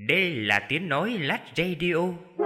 Đây là tiếng nói Lách Radio.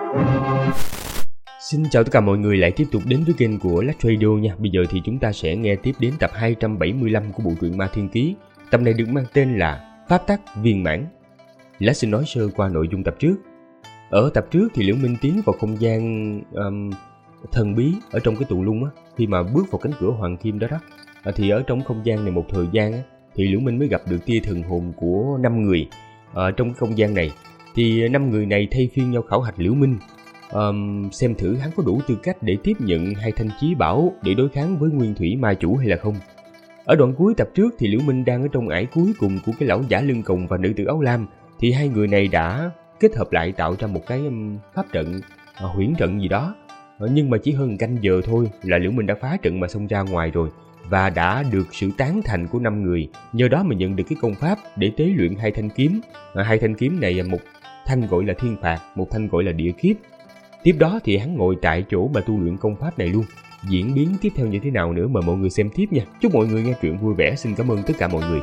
Xin chào tất cả mọi người lại tiếp tục đến với kênh của Lách Radio nha. Bây giờ thì chúng ta sẽ nghe tiếp đến tập 275 của bộ truyện Ma Thiên Ký. Tập này được mang tên là Pháp Tắc Viên Mãn. Lách xin nói sơ qua nội dung tập trước. Ở tập trước thì Liễu Minh tiến vào không gian thần bí ở trong cái tù lung á. Khi mà bước vào cánh cửa hoàng kim đó thì ở trong không gian này một thời gian á, thì Liễu Minh mới gặp được tia thần hồn của 5 người. Ở trong cái không gian này thì 5 người này thay phiên nhau khảo hạch Liễu Minh, xem thử hắn có đủ tư cách để tiếp nhận hai thanh chí bảo để đối kháng với nguyên thủy ma chủ hay là không. Ở đoạn cuối tập trước thì Liễu Minh đang ở trong ải cuối cùng của cái lão giả lưng còng và nữ tử áo lam, thì hai người này đã kết hợp lại tạo ra một cái pháp trận, huyễn trận gì đó. Nhưng mà chỉ hơn canh giờ thôi là Liễu Minh đã phá trận mà xông ra ngoài rồi, và đã được sự tán thành của 5 người, nhờ đó mà nhận được cái công pháp để tế luyện hai thanh kiếm. Hai thanh kiếm này, một thanh gọi là thiên phạt, một thanh gọi là địa kiếp. Tiếp đó thì hắn ngồi tại chỗ mà tu luyện công pháp này luôn. Diễn biến tiếp theo như thế nào nữa mời mọi người xem tiếp nha. Chúc mọi người nghe truyện vui vẻ. Xin cảm ơn tất cả mọi người.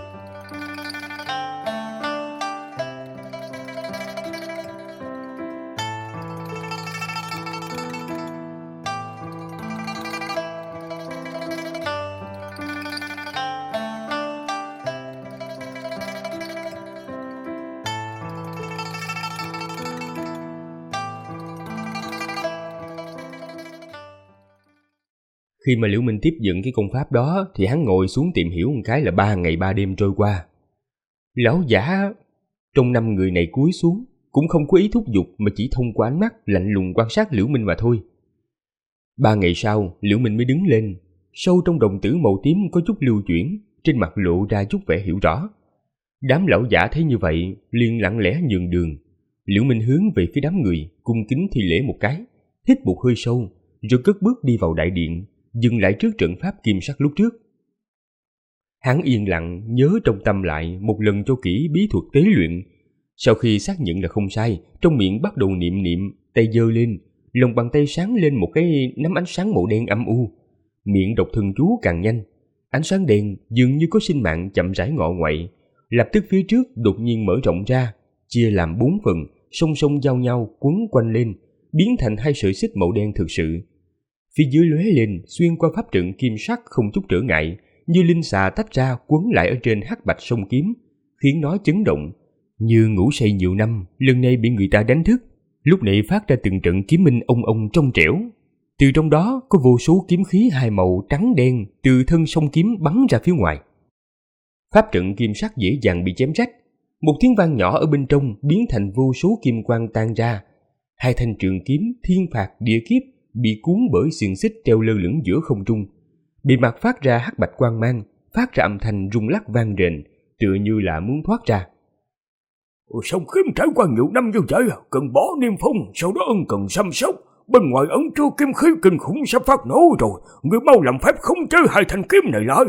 Khi mà Liễu Minh tiếp dựng cái công pháp đó thì hắn ngồi xuống tìm hiểu một cái là 3 ngày 3 đêm trôi qua. Lão giả trong 5 người này cúi xuống, cũng không có ý thúc giục mà chỉ thông qua ánh mắt lạnh lùng quan sát Liễu Minh mà thôi. 3 ngày sau, Liễu Minh mới đứng lên, sâu trong đồng tử màu tím có chút lưu chuyển, trên mặt lộ ra chút vẻ hiểu rõ. Đám lão giả thấy như vậy, liền lặng lẽ nhường đường. Liễu Minh hướng về phía đám người, cung kính thi lễ một cái, hít một hơi sâu, rồi cất bước đi vào đại điện, dừng lại trước trận pháp kim sắc lúc trước. Hắn yên lặng nhớ trong tâm lại một lần cho kỹ bí thuật tế luyện. Sau khi xác nhận là không sai, trong miệng bắt đầu niệm, tay giơ lên, lòng bàn tay sáng lên một cái nắm ánh sáng màu đen âm u. Miệng đọc thần chú càng nhanh, ánh sáng đen dường như có sinh mạng chậm rãi ngọ nguậy. Lập tức phía trước đột nhiên mở rộng ra, chia làm 4 phần, song song giao nhau quấn quanh lên, biến thành 2 sợi xích màu đen thực sự. Phía dưới lóe lên xuyên qua pháp trận kim sắc không chút trở ngại, như linh xà tách ra quấn lại ở trên hắc bạch song kiếm, khiến nó chấn động. Như ngủ say nhiều năm, lần này bị người ta đánh thức, lúc này phát ra từng trận kiếm minh ông trong trẻo. Từ trong đó có vô số kiếm khí 2 màu trắng đen từ thân song kiếm bắn ra phía ngoài. Pháp trận kim sắc dễ dàng bị chém rách, một tiếng vang nhỏ ở bên trong biến thành vô số kim quang tan ra. 2 thanh trường kiếm thiên phạt địa kiếp bị cuốn bởi xiềng xích treo lơ lửng giữa không trung, bề mặt phát ra hắc bạch quang mang, phát ra âm thanh rung lắc vang rền, tựa như là muốn thoát ra. Song kiếm trải qua nhiều năm như vậy, cần bỏ niêm phong, sau đó ân cần chăm sóc. Bên ngoài ẩn chứa kiếm khí kinh khủng sắp phát nổ rồi, người mau làm phép khống chế 2 thanh kiếm này lại.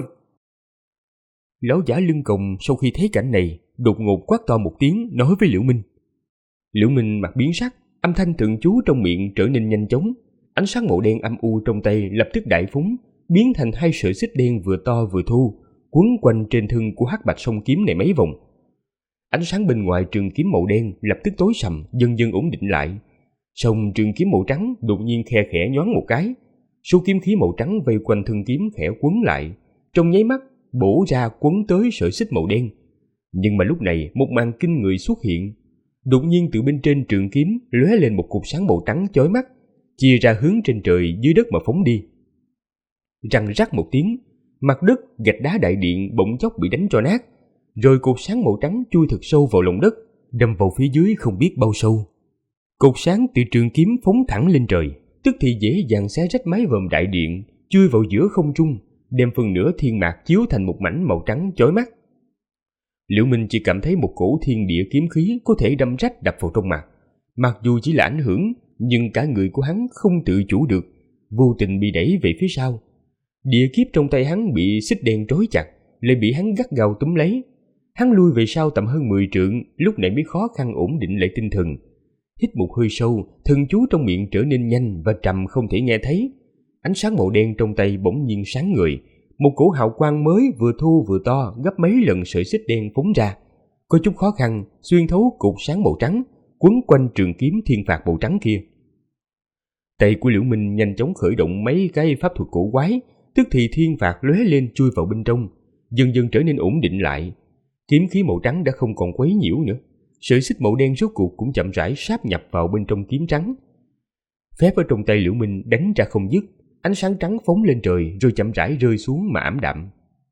Lão giả lưng còng sau khi thấy cảnh này, đột ngột quát to một tiếng nói với Liễu Minh. Liễu Minh mặt biến sắc, âm thanh tượng chú trong miệng trở nên nhanh chóng. Ánh sáng màu đen âm u trong tay lập tức đại phóng, biến thành 2 sợi xích đen vừa to vừa thô, quấn quanh trên thân của hắc bạch song kiếm này mấy vòng. Ánh sáng bên ngoài trường kiếm màu đen lập tức tối sầm, dần dần ổn định lại. Song trường kiếm màu trắng đột nhiên khe khẽ nhoáng một cái, số kiếm khí màu trắng vây quanh thân kiếm khẽ quấn lại, trong nháy mắt bổ ra quấn tới sợi xích màu đen. Nhưng mà lúc này một màn kinh người xuất hiện. Đột nhiên từ bên trên trường kiếm lóe lên một cột sáng màu trắng chói mắt, chia ra hướng trên trời dưới đất mà phóng đi. Răng rắc một tiếng, mặt đất gạch đá đại điện bỗng chốc bị đánh cho nát, rồi cột sáng màu trắng chui thật sâu vào lòng đất, đâm vào phía dưới không biết bao sâu. Cột sáng từ trường kiếm phóng thẳng lên trời, tức thì dễ dàng xé rách mái vòm đại điện, chui vào giữa không trung, đem phần nửa thiên mạc chiếu thành một mảnh màu trắng chói mắt. Liễu Minh chỉ cảm thấy một cổ thiên địa kiếm khí có thể đâm rách đập vào trong mặt. Mặc dù chỉ là ảnh hưởng, nhưng cả người của hắn không tự chủ được, vô tình bị đẩy về phía sau. Địa kiếp trong tay hắn bị xích đen trói chặt, lại bị hắn gắt gao túm lấy. Hắn lui về sau tầm hơn 10 trượng, lúc này mới khó khăn ổn định lại tinh thần. Hít một hơi sâu, thần chú trong miệng trở nên nhanh và trầm không thể nghe thấy. Ánh sáng màu đen trong tay bỗng nhiên sáng ngời, một cổ hào quang mới vừa thu vừa to gấp mấy lần sợi xích đen phóng ra, có chút khó khăn xuyên thấu cột sáng màu trắng, quấn quanh trường kiếm thiên phạt màu trắng kia. Tay của Liễu Minh nhanh chóng khởi động mấy cái pháp thuật cổ quái, tức thì thiên phạt lóe lên chui vào bên trong, dần dần trở nên ổn định lại. Kiếm khí màu trắng đã không còn quấy nhiễu nữa, sợi xích màu đen rốt cuộc cũng chậm rãi sáp nhập vào bên trong kiếm trắng. Phép ở trong tay Liễu Minh đánh ra không dứt, ánh sáng trắng phóng lên trời rồi chậm rãi rơi xuống mà ảm đạm.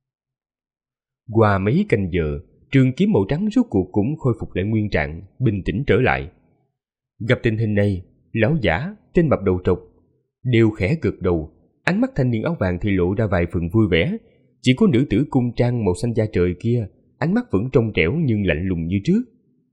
Qua mấy canh giờ, trường kiếm màu trắng rốt cuộc cũng khôi phục lại nguyên trạng, bình tĩnh trở lại. Gặp tình hình này, lão giả, tên mập đầu trọc đều khẽ gật đầu, ánh mắt thanh niên áo vàng thì lộ ra vài phần vui vẻ. Chỉ có nữ tử cung trang màu xanh da trời kia, ánh mắt vẫn trong trẻo nhưng lạnh lùng như trước.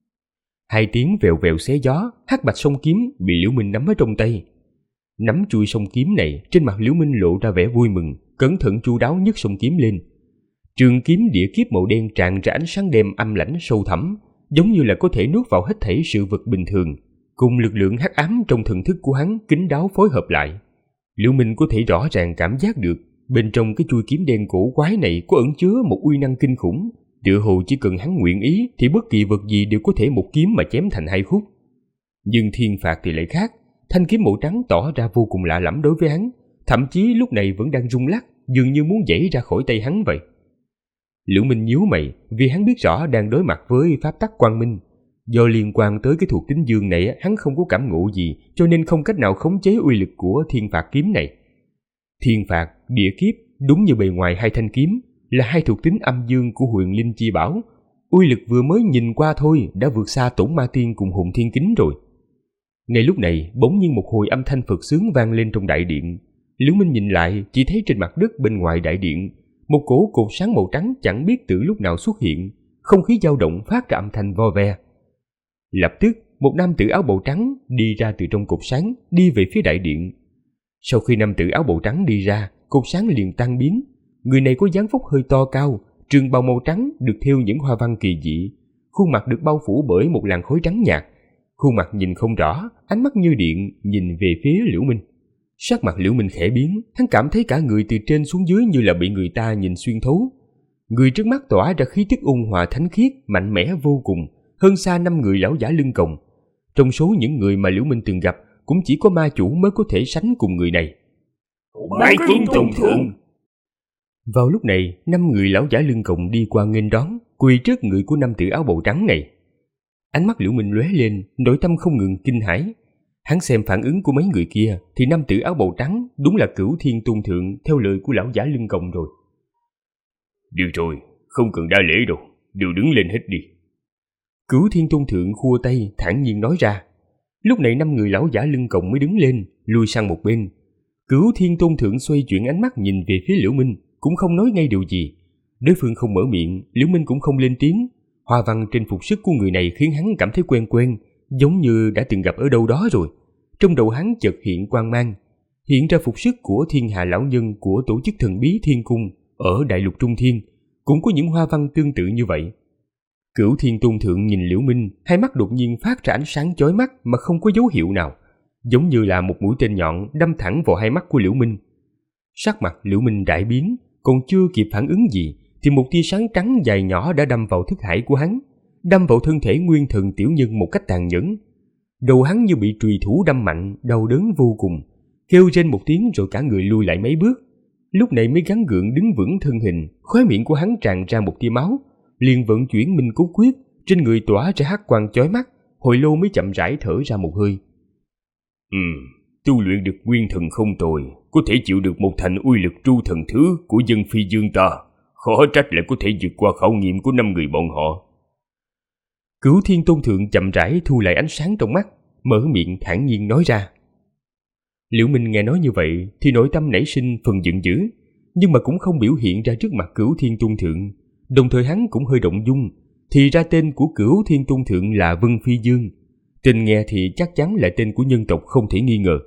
Hai tiếng vèo vèo xé gió, hắc bạch song kiếm bị Liễu Minh nắm ở trong tay. Nắm chuôi song kiếm này, trên mặt Liễu Minh lộ ra vẻ vui mừng, cẩn thận chu đáo nhấc song kiếm lên. Trường kiếm địa kiếp màu đen tràn ra ánh sáng đêm âm lãnh sâu thẳm, giống như là có thể nuốt vào hết thảy sự vật bình thường, cùng lực lượng hắc ám trong thần thức của hắn kín đáo phối hợp lại. Liễu Minh có thể rõ ràng cảm giác được bên trong cái chuôi kiếm đen cổ quái này có ẩn chứa một uy năng kinh khủng, tựa hồ chỉ cần hắn nguyện ý thì bất kỳ vật gì đều có thể một kiếm mà chém thành hai khúc. Nhưng thiên phạt thì lại khác, thanh kiếm màu trắng tỏ ra vô cùng lạ lẫm đối với hắn, thậm chí lúc này vẫn đang rung lắc, dường như muốn giãy ra khỏi tay hắn vậy. Liễu Minh nhíu mày, vì hắn biết rõ đang đối mặt với pháp tắc quang minh. Do liên quan tới cái thuộc tính dương này, hắn không có cảm ngộ gì, cho nên không cách nào khống chế uy lực của thiên phạt kiếm này. Thiên phạt, địa kiếp, đúng như bề ngoài hai thanh kiếm, là hai thuộc tính âm dương của Huyền Linh Chi Bảo. Uy lực vừa mới nhìn qua thôi đã vượt xa Tổn Ma Tiên cùng Hồn Thiên Kính rồi. Ngay lúc này, bỗng nhiên một hồi âm thanh Phật xướng vang lên trong đại điện. Liễu Minh nhìn lại, chỉ thấy trên mặt đất bên ngoài đại điện, một cỗ cột sáng màu trắng chẳng biết từ lúc nào xuất hiện, không khí dao động phát ra âm thanh vo ve. Lập tức, một nam tử áo bào trắng đi ra từ trong cột sáng, đi về phía đại điện. Sau khi nam tử áo bào trắng đi ra, cột sáng liền tan biến. Người này có dáng vóc hơi to cao, trường bào màu trắng được thêu những hoa văn kỳ dị, khuôn mặt được bao phủ bởi một làn khói trắng nhạt. Khuôn mặt nhìn không rõ, ánh mắt như điện nhìn về phía Liễu Minh. Sắc mặt Liễu Minh khẽ biến, hắn cảm thấy cả người từ trên xuống dưới như là bị người ta nhìn xuyên thấu. Người trước mắt tỏa ra khí tức ôn hòa thánh khiết, mạnh mẽ vô cùng, hơn xa 5 người lão giả lưng còng. Trong số những người mà Liễu Minh từng gặp, cũng chỉ có ma chủ mới có thể sánh cùng người này. Bái kiến tôn thượng. Vào lúc này, 5 người lão giả lưng còng đi qua nghênh đón, quỳ trước người của nam tử áo bào trắng này. Ánh mắt Liễu Minh lóe lên, nội tâm không ngừng kinh hãi. Hắn xem phản ứng của mấy người kia thì nam tử áo bào trắng đúng là Cửu Thiên Tôn Thượng theo lời của lão giả lưng còng rồi. Được rồi, không cần đa lễ đâu, đều đứng lên hết đi. Cửu Thiên Tôn Thượng khua tay thản nhiên nói ra. Lúc này 5 người lão giả lưng còng mới đứng lên, lùi sang một bên. Cửu Thiên Tôn Thượng xoay chuyển ánh mắt nhìn về phía Liễu Minh, cũng không nói ngay điều gì. Đối phương không mở miệng, Liễu Minh cũng không lên tiếng. Hoa văn trên phục sức của người này khiến hắn cảm thấy quen quen, giống như đã từng gặp ở đâu đó rồi. Trong đầu hắn chợt hiện quang mang, hiện ra phục sức của Thiên Hà lão nhân của tổ chức thần bí Thiên Cung ở Đại Lục Trung Thiên, cũng có những hoa văn tương tự như vậy. Cửu Thiên Tôn Thượng nhìn Liễu Minh, hai mắt đột nhiên phát ra ánh sáng chói mắt mà không có dấu hiệu nào, giống như là một mũi tên nhọn đâm thẳng vào hai mắt của Liễu Minh. Sắc mặt Liễu Minh đại biến, còn chưa kịp phản ứng gì thì một tia sáng trắng dài nhỏ đã đâm vào thức hải của hắn, đâm vào thân thể nguyên thần tiểu nhân một cách tàn nhẫn. Đầu hắn như bị trùy thủ đâm mạnh, đau đớn vô cùng, kêu rên một tiếng rồi cả người lùi lại mấy bước. Lúc này mới gắng gượng đứng vững thân hình, khóe miệng của hắn tràn ra một tia máu, liền vận chuyển Minh Cốt Quyết, trên người tỏa ra hắc quang chói mắt, hồi lâu mới chậm rãi thở ra một hơi. Tu luyện được nguyên thần không tồi, có thể chịu được một thành uy lực tru thần thứ của dân phi dương ta, khó trách lại có thể vượt qua khảo nghiệm của 5 người bọn họ. Cửu Thiên Tôn Thượng chậm rãi thu lại ánh sáng trong mắt, mở miệng thản nhiên nói ra. Liễu Minh nghe nói như vậy thì nội tâm nảy sinh phần giận dữ, nhưng mà cũng không biểu hiện ra trước mặt Cửu Thiên Tôn Thượng. Đồng thời hắn cũng hơi động dung, thì ra tên của Cửu Thiên Tôn Thượng là Vân Phi Dương. Tên nghe thì chắc chắn là tên của nhân tộc không thể nghi ngờ.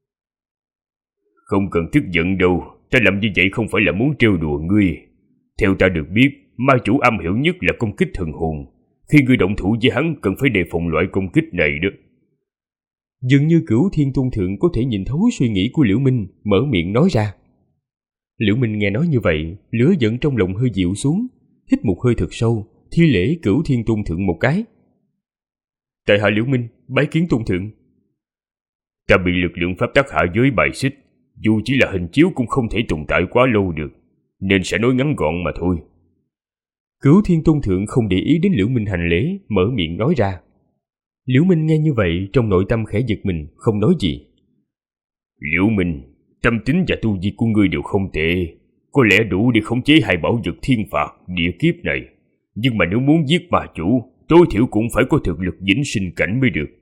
Không cần tức giận đâu, ta làm như vậy không phải là muốn trêu đùa ngươi. Theo ta được biết, ma chủ am hiểu nhất là công kích thần hồn. Khi ngươi động thủ với hắn cần phải đề phòng loại công kích này đó. Dường như Cửu Thiên Tôn Thượng có thể nhìn thấu suy nghĩ của Liễu Minh, mở miệng nói ra. Liễu Minh nghe nói như vậy, lửa giận trong lòng hơi dịu xuống, hít một hơi thật sâu, thi lễ Cửu Thiên Tôn Thượng một cái. Tại hạ Liễu Minh bái kiến tôn thượng. Ta bị lực lượng pháp tắc hạ giới bài xích, dù chỉ là hình chiếu cũng không thể tồn tại quá lâu được, nên sẽ nói ngắn gọn mà thôi. Cửu Thiên Tôn thượng không để ý đến Liễu Minh hành lễ, mở miệng nói ra. Liễu Minh nghe như vậy, trong nội tâm khẽ giật mình, không nói gì. Liễu Minh, tâm tính và tu vi của ngươi đều không tệ, có lẽ đủ để khống chế hai bảo vật thiên phạt địa kiếp này, nhưng mà nếu muốn giết ma chủ, tối thiểu cũng phải có thực lực vĩnh sinh cảnh mới được.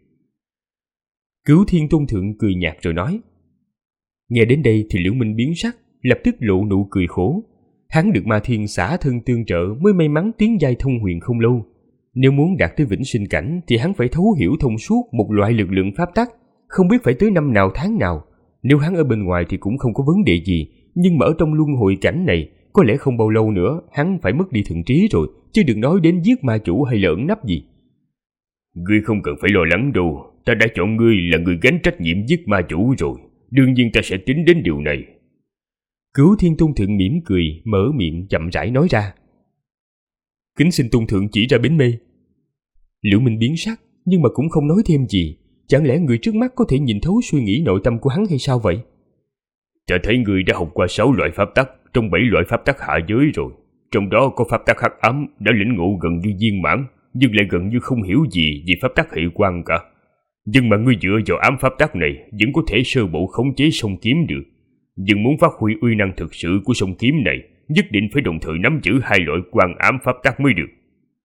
Cửu Thiên Tôn thượng cười nhạt rồi nói. Nghe đến đây thì Liễu Minh biến sắc, lập tức lộ nụ cười khổ. Hắn được Ma Thiên xả thân tương trợ mới may mắn tiến giai thông huyền không lâu. Nếu muốn đạt tới vĩnh sinh cảnh thì hắn phải thấu hiểu thông suốt một loại lực lượng pháp tắc, không biết phải tới năm nào tháng nào. Nếu hắn ở bên ngoài thì cũng không có vấn đề gì, nhưng mà ở trong luân hồi cảnh này, có lẽ không bao lâu nữa hắn phải mất đi thần trí rồi, chứ đừng nói đến giết ma chủ hay là ẩn nấp gì. Ngươi không cần phải lo lắng đâu, ta đã chọn ngươi là người gánh trách nhiệm giết ma chủ rồi, đương nhiên ta sẽ tính đến điều này. Cửu Thiên Tôn thượng mỉm cười, mở miệng chậm rãi nói ra. Kính xin Tôn thượng chỉ ra bến mê. Liễu Minh biến sắc, nhưng mà cũng không nói thêm gì. Chẳng lẽ người trước mắt có thể nhìn thấu suy nghĩ nội tâm của hắn hay sao vậy? Ta thấy ngươi đã học qua 6 loại pháp tắc trong 7 loại pháp tắc hạ giới rồi. Trong đó có pháp tắc hắc ám đã lĩnh ngộ gần như viên mãn, nhưng lại gần như không hiểu gì về pháp tắc hệ quan cả. Nhưng mà ngươi dựa vào ám pháp tắc này vẫn có thể sơ bộ khống chế song kiếm được. Nhưng muốn phát huy uy năng thực sự của song kiếm này, nhất định phải đồng thời nắm giữ hai loại quan ám pháp tắc mới được.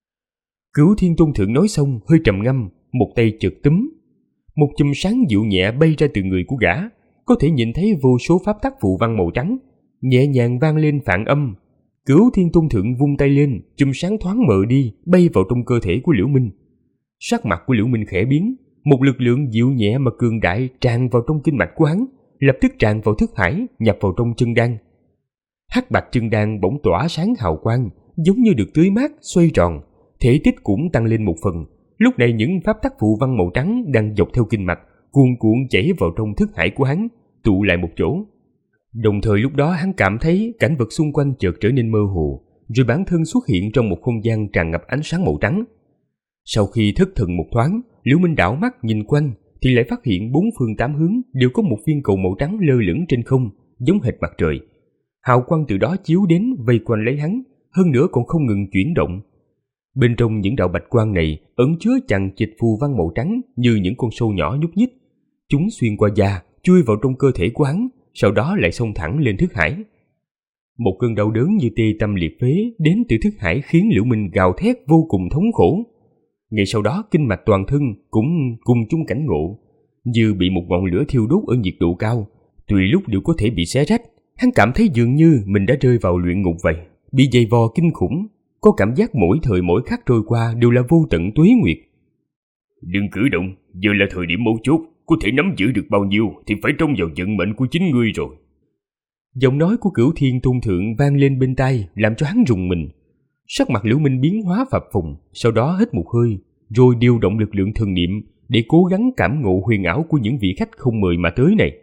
Cửu Thiên Tôn thượng nói xong hơi trầm ngâm, một tay chợt túm. Một chùm sáng dịu nhẹ bay ra từ người của gã, có thể nhìn thấy vô số pháp tắc phù văn màu trắng, nhẹ nhàng vang lên phản âm. Cửu Thiên Tôn thượng vung tay lên, chùm sáng thoáng mờ đi, bay vào trong cơ thể của Liễu Minh. Sắc mặt của Liễu Minh khẽ biến, một lực lượng dịu nhẹ mà cường đại tràn vào trong kinh mạch của hắn, lập tức tràn vào thức hải, nhập vào trong chân đan. Hắc bạch chân đan bỗng tỏa sáng hào quang, giống như được tưới mát, xoay tròn, thể tích cũng tăng lên một phần. Lúc này những pháp tắc phù văn màu trắng đang dọc theo kinh mạch, cuồn cuộn chảy vào trong thức hải của hắn, tụ lại một chỗ. Đồng thời lúc đó hắn cảm thấy cảnh vật xung quanh chợt trở nên mơ hồ, rồi bản thân xuất hiện trong một không gian tràn ngập ánh sáng màu trắng. Sau khi thất thần một thoáng, Liễu Minh đảo mắt nhìn quanh, thì lại phát hiện bốn phương tám hướng đều có một viên cầu màu trắng lơ lửng trên không, giống hệt mặt trời. Hào quang từ đó chiếu đến vây quanh lấy hắn, hơn nữa còn không ngừng chuyển động. Bên trong những đạo bạch quang này ẩn chứa chằng chịt phù văn màu trắng như những con sâu nhỏ nhúc nhích. Chúng xuyên qua da, chui vào trong cơ thể của hắn, sau đó lại xông thẳng lên thức hải. Một cơn đau đớn như tê tâm liệt phế đến từ thức hải khiến Liễu Minh gào thét vô cùng thống khổ. Ngay sau đó kinh mạch toàn thân cũng cùng chung cảnh ngộ, như bị một ngọn lửa thiêu đốt ở nhiệt độ cao, tùy lúc đều có thể bị xé rách. Hắn cảm thấy dường như mình đã rơi vào luyện ngục vậy, bị dày vò kinh khủng, có cảm giác mỗi thời mỗi khắc trôi qua đều là vô tận tuế nguyệt. Đừng cử động, giờ là thời điểm mấu chốt, có thể nắm giữ được bao nhiêu thì phải trông vào vận mệnh của chính ngươi rồi. Giọng nói của Cửu Thiên Tôn thượng vang lên bên tai, làm cho hắn rùng mình. Sắc mặt Liễu Minh biến hóa phập phồng, sau đó hít một hơi, rồi điều động lực lượng thần niệm để cố gắng cảm ngộ huyền ảo của những vị khách không mời mà tới này.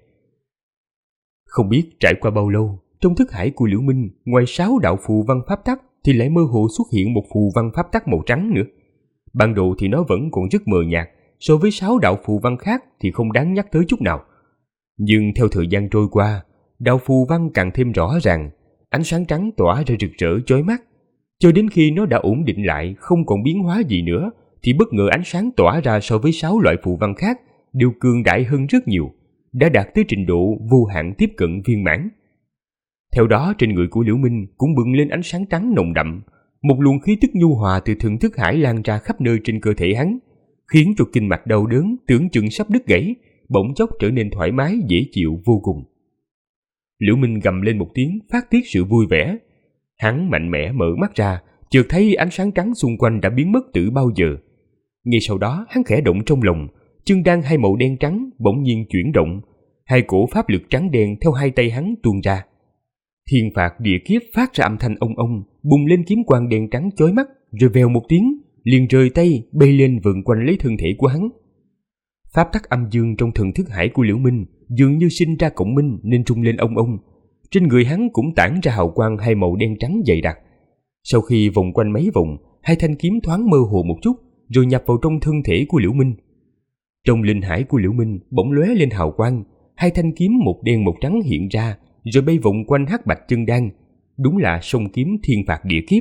Không biết trải qua bao lâu, trong thức hải của Liễu Minh, ngoài 6 đạo phù văn pháp tắc thì lại mơ hồ xuất hiện một phù văn pháp tắc màu trắng nữa. Ban đầu thì nó vẫn còn rất mờ nhạt, so với 6 đạo phù văn khác thì không đáng nhắc tới chút nào. Nhưng theo thời gian trôi qua, đạo phù văn càng thêm rõ ràng, ánh sáng trắng tỏa ra rực rỡ chói mắt. Cho đến khi nó đã ổn định lại, không còn biến hóa gì nữa, thì bất ngờ ánh sáng tỏa ra so với 6 loại phù văn khác đều cường đại hơn rất nhiều, đã đạt tới trình độ vô hạn tiếp cận viên mãn. Theo đó trên người của Liễu Minh cũng bừng lên ánh sáng trắng nồng đậm, một luồng khí tức nhu hòa từ thần thức hải lan ra khắp nơi trên cơ thể hắn, khiến cho kinh mạch đau đớn tưởng chừng sắp đứt gãy, bỗng chốc trở nên thoải mái dễ chịu vô cùng. Liễu Minh gầm lên một tiếng phát tiết sự vui vẻ. Hắn mạnh mẽ mở mắt ra, chợt thấy ánh sáng trắng xung quanh đã biến mất từ bao giờ. Ngay sau đó hắn khẽ động trong lòng, chân đan hai màu đen trắng bỗng nhiên chuyển động, hai cổ pháp lực trắng đen theo hai tay hắn tuôn ra. Thiên phạt địa kiếp phát ra âm thanh ông ông, bùng lên kiếm quang đen trắng chói mắt, rồi vèo một tiếng, liền rời tay bay lên vần quanh lấy thân thể của hắn. Pháp tắc âm dương trong thần thức hải của Liễu Minh dường như sinh ra cộng minh nên trung lên ông ông. Trên người hắn cũng tản ra hào quang hai màu đen trắng dày đặc. Sau khi vòng quanh mấy vòng, hai thanh kiếm thoáng mơ hồ một chút, rồi nhập vào trong thân thể của Liễu Minh. Trong linh hải của Liễu Minh bỗng lóe lên hào quang, hai thanh kiếm một đen một trắng hiện ra, rồi bay vòng quanh Hắc Bạch Chân Đan. Đúng là song kiếm thiên phạt địa kiếp.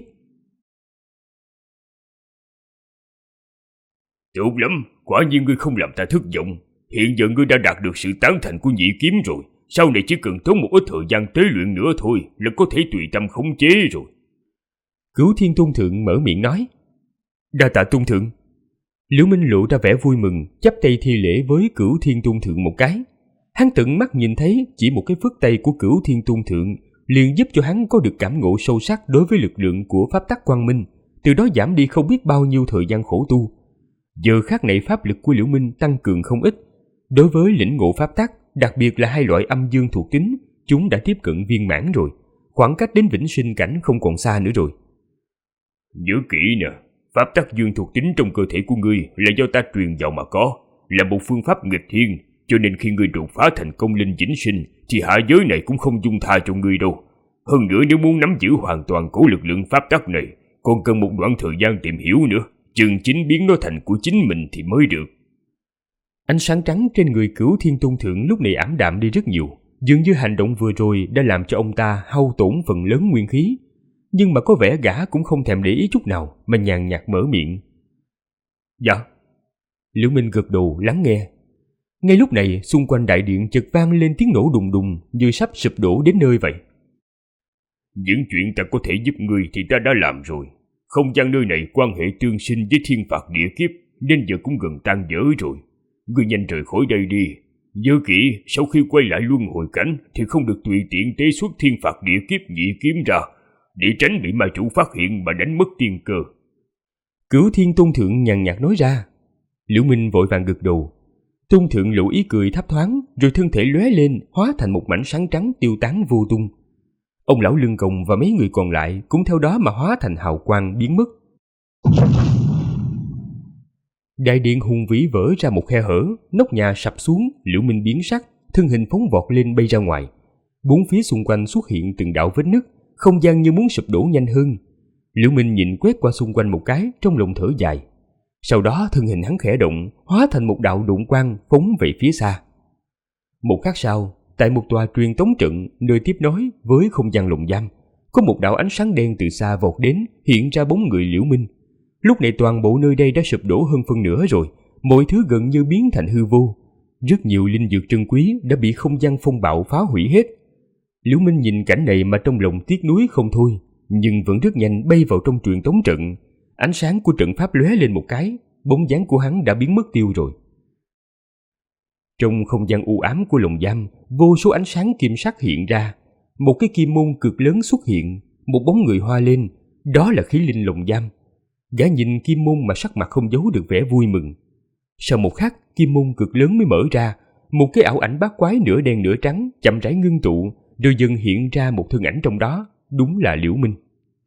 Tốt lắm, quả nhiên ngươi không làm ta thất vọng. Hiện giờ ngươi đã đạt được sự tán thành của nhị kiếm rồi. Sau này chỉ cần tốn một ít thời gian tế luyện nữa thôi là có thể tùy tâm khống chế rồi. Cửu Thiên Tôn Thượng mở miệng nói. Đa tạ Tôn Thượng. Liễu Minh lộ ra vẻ vui mừng, chắp tay thi lễ với Cửu Thiên Tôn Thượng một cái. Hắn tận mắt nhìn thấy chỉ một cái phất tay của Cửu Thiên Tôn Thượng liền giúp cho hắn có được cảm ngộ sâu sắc đối với lực lượng của pháp tắc quang minh, từ đó giảm đi không biết bao nhiêu thời gian khổ tu. Giờ khắc này pháp lực của Liễu Minh tăng cường không ít. Đối với lĩnh ngộ pháp tắc, đặc biệt là hai loại âm dương thuộc tính, chúng đã tiếp cận viên mãn rồi, khoảng cách đến vĩnh sinh cảnh không còn xa nữa rồi. Nhớ kỹ nè, pháp tắc dương thuộc tính trong cơ thể của ngươi là do ta truyền vào mà có, là một phương pháp nghịch thiên, cho nên khi ngươi đột phá thành công linh vĩnh sinh thì hạ giới này cũng không dung tha cho ngươi đâu. Hơn nữa nếu muốn nắm giữ hoàn toàn của lực lượng pháp tắc này, còn cần một đoạn thời gian tìm hiểu nữa, chừng chính biến nó thành của chính mình thì mới được. Ánh sáng trắng trên người Cửu Thiên Tôn Thượng lúc này ảm đạm đi rất nhiều, dường như hành động vừa rồi đã làm cho ông ta hao tổn phần lớn nguyên khí. Nhưng mà có vẻ gã cũng không thèm để ý chút nào, mà nhàn nhạt mở miệng. Dạ. Liễu Minh gật đầu lắng nghe. Ngay lúc này xung quanh đại điện chợt vang lên tiếng nổ đùng đùng, như sắp sụp đổ đến nơi vậy. Những chuyện ta có thể giúp ngươi thì ta đã làm rồi. Không gian nơi này quan hệ tương sinh với thiên phạt địa kiếp, nên giờ cũng gần tan vỡ rồi. Ngươi nhanh rời khỏi đây đi. Nhớ kỹ, sau khi quay lại luân hồi cảnh thì không được tùy tiện tế xuất thiên phạt địa kiếp nhị kiếm ra, để tránh bị ma chủ phát hiện mà đánh mất tiên cơ. Cửu Thiên Tôn Thượng nhàn nhạt nói ra. Liễu Minh vội vàng gật đầu. Tôn Thượng lộ ý cười thấp thoáng, rồi thân thể lóe lên, hóa thành một mảnh sáng trắng tiêu tán vô tung. Ông lão Lương Công và mấy người còn lại cũng theo đó mà hóa thành hào quang biến mất. Đại điện hùng vĩ vỡ ra một khe hở, nóc nhà sập xuống, Liễu Minh biến sắc, thân hình phóng vọt lên bay ra ngoài. Bốn phía xung quanh xuất hiện từng đạo vết nứt, không gian như muốn sụp đổ nhanh hơn. Liễu Minh nhìn quét qua xung quanh một cái, trong lòng thở dài. Sau đó thân hình hắn khẽ động, hóa thành một đạo độn quang phóng về phía xa. Một khắc sau, tại một tòa truyền tống trận nơi tiếp nối với không gian lồng giam, có một đạo ánh sáng đen từ xa vọt đến, hiện ra bóng người Liễu Minh. Lúc này toàn bộ nơi đây đã sụp đổ hơn phân nửa rồi, mọi thứ gần như biến thành hư vô. Rất nhiều linh dược trân quý đã bị không gian phong bạo phá hủy hết. Liễu Minh nhìn cảnh này mà trong lòng tiếc nuối không thôi, nhưng vẫn rất nhanh bay vào trong truyền tống trận. Ánh sáng của trận pháp lóe lên một cái, bóng dáng của hắn đã biến mất tiêu rồi. Trong không gian u ám của lồng giam, vô số ánh sáng kim sắc hiện ra. Một cái kim môn cực lớn xuất hiện, một bóng người hoa lên, đó là khí linh lồng giam. Gã nhìn kim môn mà sắc mặt không giấu được vẻ vui mừng. Sau một khắc, kim môn cực lớn mới mở ra, một cái ảo ảnh bát quái nửa đen nửa trắng chậm rãi ngưng tụ, rồi dần hiện ra một thân ảnh trong đó, đúng là Liễu Minh.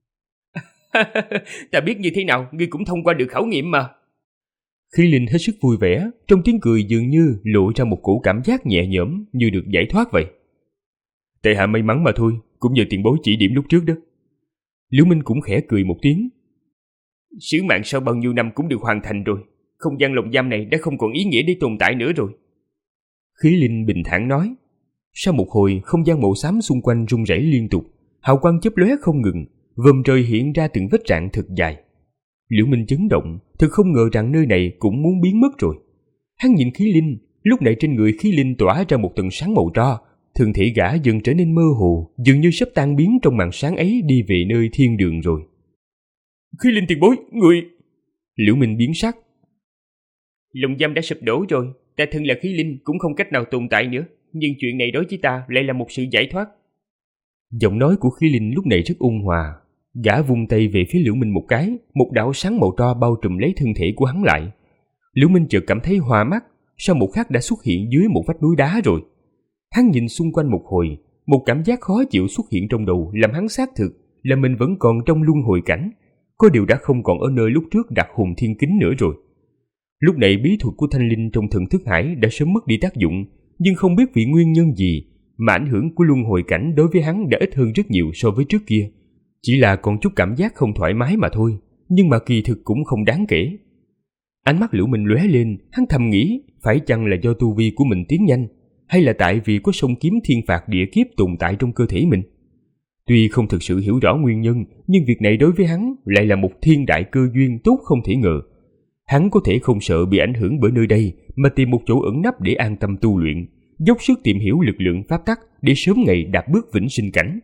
Ta biết như thế nào, ngươi cũng thông qua được khảo nghiệm mà. Khí linh hết sức vui vẻ, trong tiếng cười dường như lộ ra một cổ cảm giác nhẹ nhõm như được giải thoát vậy. Tại hạ may mắn mà thôi, cũng nhờ tiền bối chỉ điểm lúc trước đó. Liễu Minh cũng khẽ cười một tiếng. Sứ mạng sau bao nhiêu năm cũng được hoàn thành rồi, không gian lồng giam này đã không còn ý nghĩa để tồn tại nữa rồi. Khí linh bình thản nói. Sau một hồi, không gian màu xám xung quanh rung rẩy liên tục, hào quang chớp lóe không ngừng, vòm trời hiện ra từng vết rạn thật dài. Liễu Minh chấn động, thực không ngờ rằng nơi này cũng muốn biến mất rồi. Hắn nhìn khí linh, lúc này trên người khí linh tỏa ra một tầng sáng màu tro, thân thể gã dần trở nên mơ hồ, dường như sắp tan biến trong màn sáng ấy, đi về nơi thiên đường rồi. Khí linh tiền bối, người... Liễu Minh biến sắc. Lồng giam đã sụp đổ rồi, ta thân là khí linh cũng không cách nào tồn tại nữa, nhưng chuyện này đối với ta lại là một sự giải thoát. Giọng nói của khí linh lúc này rất ôn hòa. Gã vung tay về phía Liễu Minh một cái, một đạo sáng màu tro bao trùm lấy thân thể của hắn lại. Liễu Minh chợt cảm thấy hoa mắt, sau một khắc đã xuất hiện dưới một vách núi đá rồi. Hắn nhìn xung quanh một hồi, một cảm giác khó chịu xuất hiện trong đầu làm hắn xác thực là mình vẫn còn trong luân hồi cảnh, có điều đã không còn ở nơi lúc trước đặt hồn thiên kính nữa rồi. Lúc này bí thuật của thanh linh trong thần thức hải đã sớm mất đi tác dụng, nhưng không biết vì nguyên nhân gì mà ảnh hưởng của luân hồi cảnh đối với hắn đã ít hơn rất nhiều so với trước kia. Chỉ là còn chút cảm giác không thoải mái mà thôi, nhưng mà kỳ thực cũng không đáng kể. Ánh mắt Liễu Minh lóe lên, hắn thầm nghĩ phải chăng là do tu vi của mình tiến nhanh, hay là tại vì có sông kiếm thiên phạt địa kiếp tồn tại trong cơ thể mình. Tuy không thực sự hiểu rõ nguyên nhân, nhưng việc này đối với hắn lại là một thiên đại cơ duyên tốt không thể ngờ. Hắn có thể không sợ bị ảnh hưởng bởi nơi đây mà tìm một chỗ ẩn nấp để an tâm tu luyện, dốc sức tìm hiểu lực lượng pháp tắc để sớm ngày đạt bước vĩnh sinh cảnh.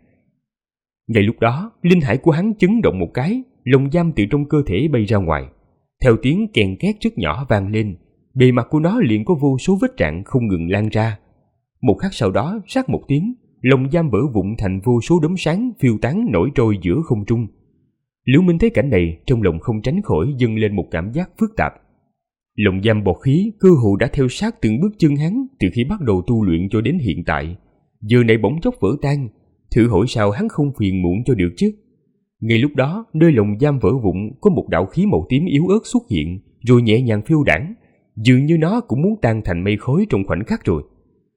Ngay lúc đó, linh hải của hắn chấn động một cái, lồng giam từ trong cơ thể bay ra ngoài. Theo tiếng kèn két rất nhỏ vang lên, bề mặt của nó liền có vô số vết rạn không ngừng lan ra. Một khắc sau đó, rắc một tiếng, lồng giam vỡ vụn thành vô số đốm sáng phiêu tán nổi trôi giữa không trung. Liễu Minh thấy cảnh này, trong lòng không tránh khỏi dâng lên một cảm giác phức tạp. Lồng giam bọt khí cơ hồ đã theo sát từng bước chân hắn từ khi bắt đầu tu luyện cho đến hiện tại. Giờ này bỗng chốc vỡ tan, thử hỏi sao hắn không phiền muộn cho được chứ. Ngay lúc đó, nơi lồng giam vỡ vụn có một đạo khí màu tím yếu ớt xuất hiện, rồi nhẹ nhàng phiêu đãng, dường như nó cũng muốn tan thành mây khói trong khoảnh khắc rồi.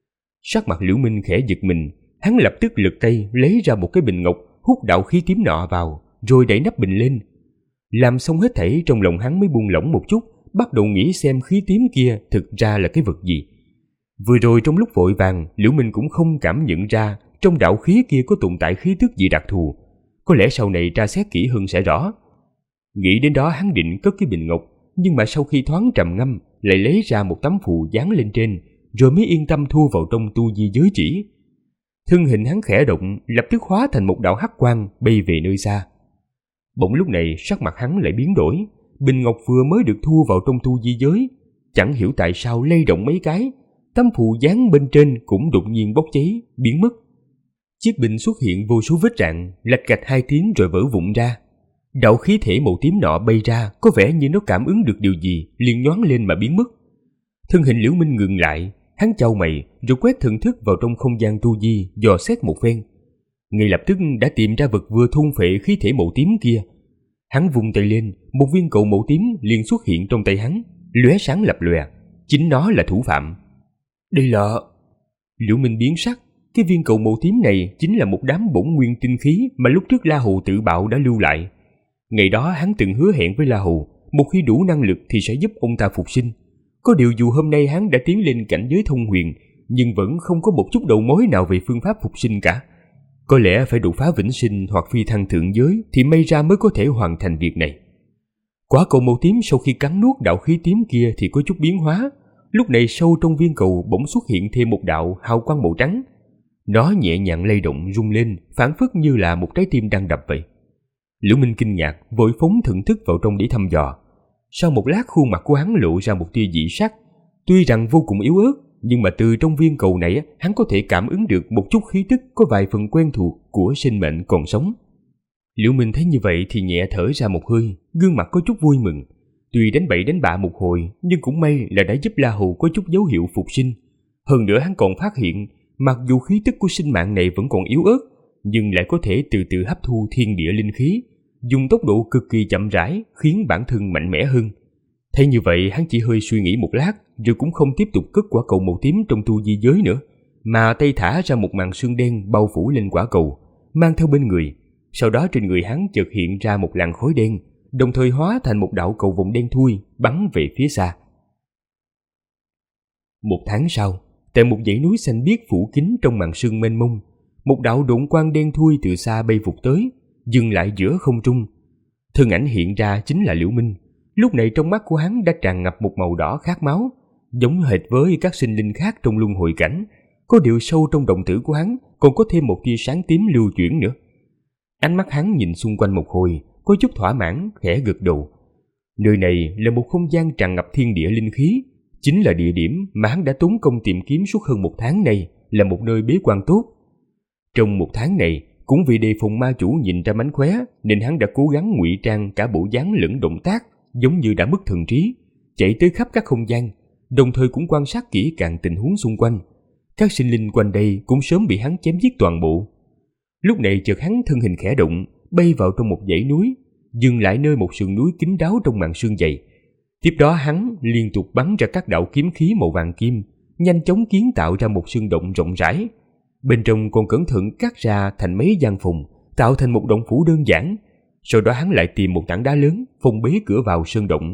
Sắc mặt Liễu Minh khẽ giật mình, hắn lập tức lật tay lấy ra một cái bình ngọc, hút đạo khí tím nọ vào, rồi đẩy nắp bình lên. Làm xong hết thảy, trong lòng hắn mới buông lỏng một chút, bắt đầu nghĩ xem khí tím kia thực ra là cái vật gì. Vừa rồi trong lúc vội vàng, Liễu Minh cũng không cảm nhận ra trong đạo khí kia có tồn tại khí tức gì đặc thù. Có lẽ sau này tra xét kỹ hơn sẽ rõ. Nghĩ đến đó, hắn định cất cái bình ngọc, nhưng mà sau khi thoáng trầm ngâm, lại lấy ra một tấm phù dán lên trên, rồi mới yên tâm thu vào trong tu di giới chỉ. Thân hình hắn khẽ động, lập tức hóa thành một đạo hắc quang bay về nơi xa. Bỗng lúc này sắc mặt hắn lại biến đổi, bình ngọc vừa mới được thu vào trong tu di giới, chẳng hiểu tại sao lay động mấy cái, tấm phù dán bên trên cũng đột nhiên bốc cháy, biến mất. Chiếc bình xuất hiện vô số vết rạn, lạch cạch hai tiếng rồi vỡ vụn ra. Đạo khí thể màu tím nọ bay ra, có vẻ như nó cảm ứng được điều gì, liền nhoáng lên mà biến mất. Thân hình Liễu Minh ngừng lại, hắn chau mày rồi quét thần thức vào trong không gian tu di, dò xét một phen. Ngay lập tức đã tìm ra vật vừa thôn phệ khí thể màu tím kia. Hắn vung tay lên, một viên cầu màu tím liền xuất hiện trong tay hắn, lóe sáng lập lòe, chính nó là thủ phạm. Đây là... Liễu Minh biến sắc, cái viên cầu màu tím này chính là một đám bổn nguyên tinh khí mà lúc trước La Hầu tự bạo đã lưu lại. Ngày đó hắn từng hứa hẹn với La Hầu, một khi đủ năng lực thì sẽ giúp ông ta phục sinh. Có điều dù hôm nay hắn đã tiến lên cảnh giới thông huyền, nhưng vẫn không có một chút đầu mối nào về phương pháp phục sinh cả. Có lẽ phải đột phá vĩnh sinh hoặc phi thăng thượng giới thì may ra mới có thể hoàn thành việc này. Quả cầu màu tím sau khi cắn nuốt đạo khí tím kia thì có chút biến hóa. Lúc này sâu trong viên cầu bỗng xuất hiện thêm một đạo hào quang màu trắng. Nó nhẹ nhàng lay động rung lên, phảng phất như là một trái tim đang đập vậy. Liễu Minh kinh ngạc, vội phóng thần thức vào trong để thăm dò. Sau một lát, khuôn mặt của hắn lộ ra một tia dị sắc. Tuy rằng vô cùng yếu ớt, nhưng mà từ trong viên cầu này hắn có thể cảm ứng được một chút khí tức có vài phần quen thuộc của sinh mệnh còn sống. Liễu Minh thấy như vậy thì nhẹ thở ra một hơi, gương mặt có chút vui mừng. Tuy đánh bậy đánh bạ một hồi, nhưng cũng may là đã giúp La Hầu có chút dấu hiệu phục sinh. Hơn nữa hắn còn phát hiện, mặc dù khí tức của sinh mạng này vẫn còn yếu ớt, nhưng lại có thể từ từ hấp thu thiên địa linh khí, dùng tốc độ cực kỳ chậm rãi, khiến bản thân mạnh mẽ hơn. Thấy như vậy, hắn chỉ hơi suy nghĩ một lát, rồi cũng không tiếp tục cất quả cầu màu tím trong tu di giới nữa, mà tay thả ra một màn sương đen bao phủ lên quả cầu, mang theo bên người. Sau đó trên người hắn chợt hiện ra một làn khói đen, đồng thời hóa thành một đạo cầu vồng đen thui bắn về phía xa. Một tháng sau, tại một dãy núi xanh biếc phủ kín trong màn sương mênh mông, một đạo độn quang đen thui từ xa bay vụt tới, dừng lại giữa không trung. Thân ảnh hiện ra chính là Liễu Minh. Lúc này trong mắt của hắn đã tràn ngập một màu đỏ khát máu, giống hệt với các sinh linh khác trong luân hồi cảnh. Có điều sâu trong đồng tử của hắn còn có thêm một tia sáng tím lưu chuyển nữa. Ánh mắt hắn nhìn xung quanh một hồi, có chút thỏa mãn, khẽ gật đầu. Nơi này là một không gian tràn ngập thiên địa linh khí, chính là địa điểm mà hắn đã tốn công tìm kiếm suốt hơn một tháng nay, là một nơi bế quan tốt. Trong một tháng này, cũng vì đề phòng ma chủ nhìn ra mánh khóe, nên hắn đã cố gắng ngụy trang cả bộ dáng lẫn động tác, giống như đã mất thần trí, chạy tới khắp các không gian, đồng thời cũng quan sát kỹ càng tình huống xung quanh. Các sinh linh quanh đây cũng sớm bị hắn chém giết toàn bộ. Lúc này chợt hắn thân hình khẽ động, bay vào trong một dãy núi, dừng lại nơi một sườn núi kín đáo trong màn sương dày. Tiếp đó hắn liên tục bắn ra các đạo kiếm khí màu vàng kim, nhanh chóng kiến tạo ra một sơn động rộng rãi. Bên trong còn cẩn thận cắt ra thành mấy gian phòng, tạo thành một động phủ đơn giản. Sau đó hắn lại tìm một tảng đá lớn, phong bế cửa vào sơn động,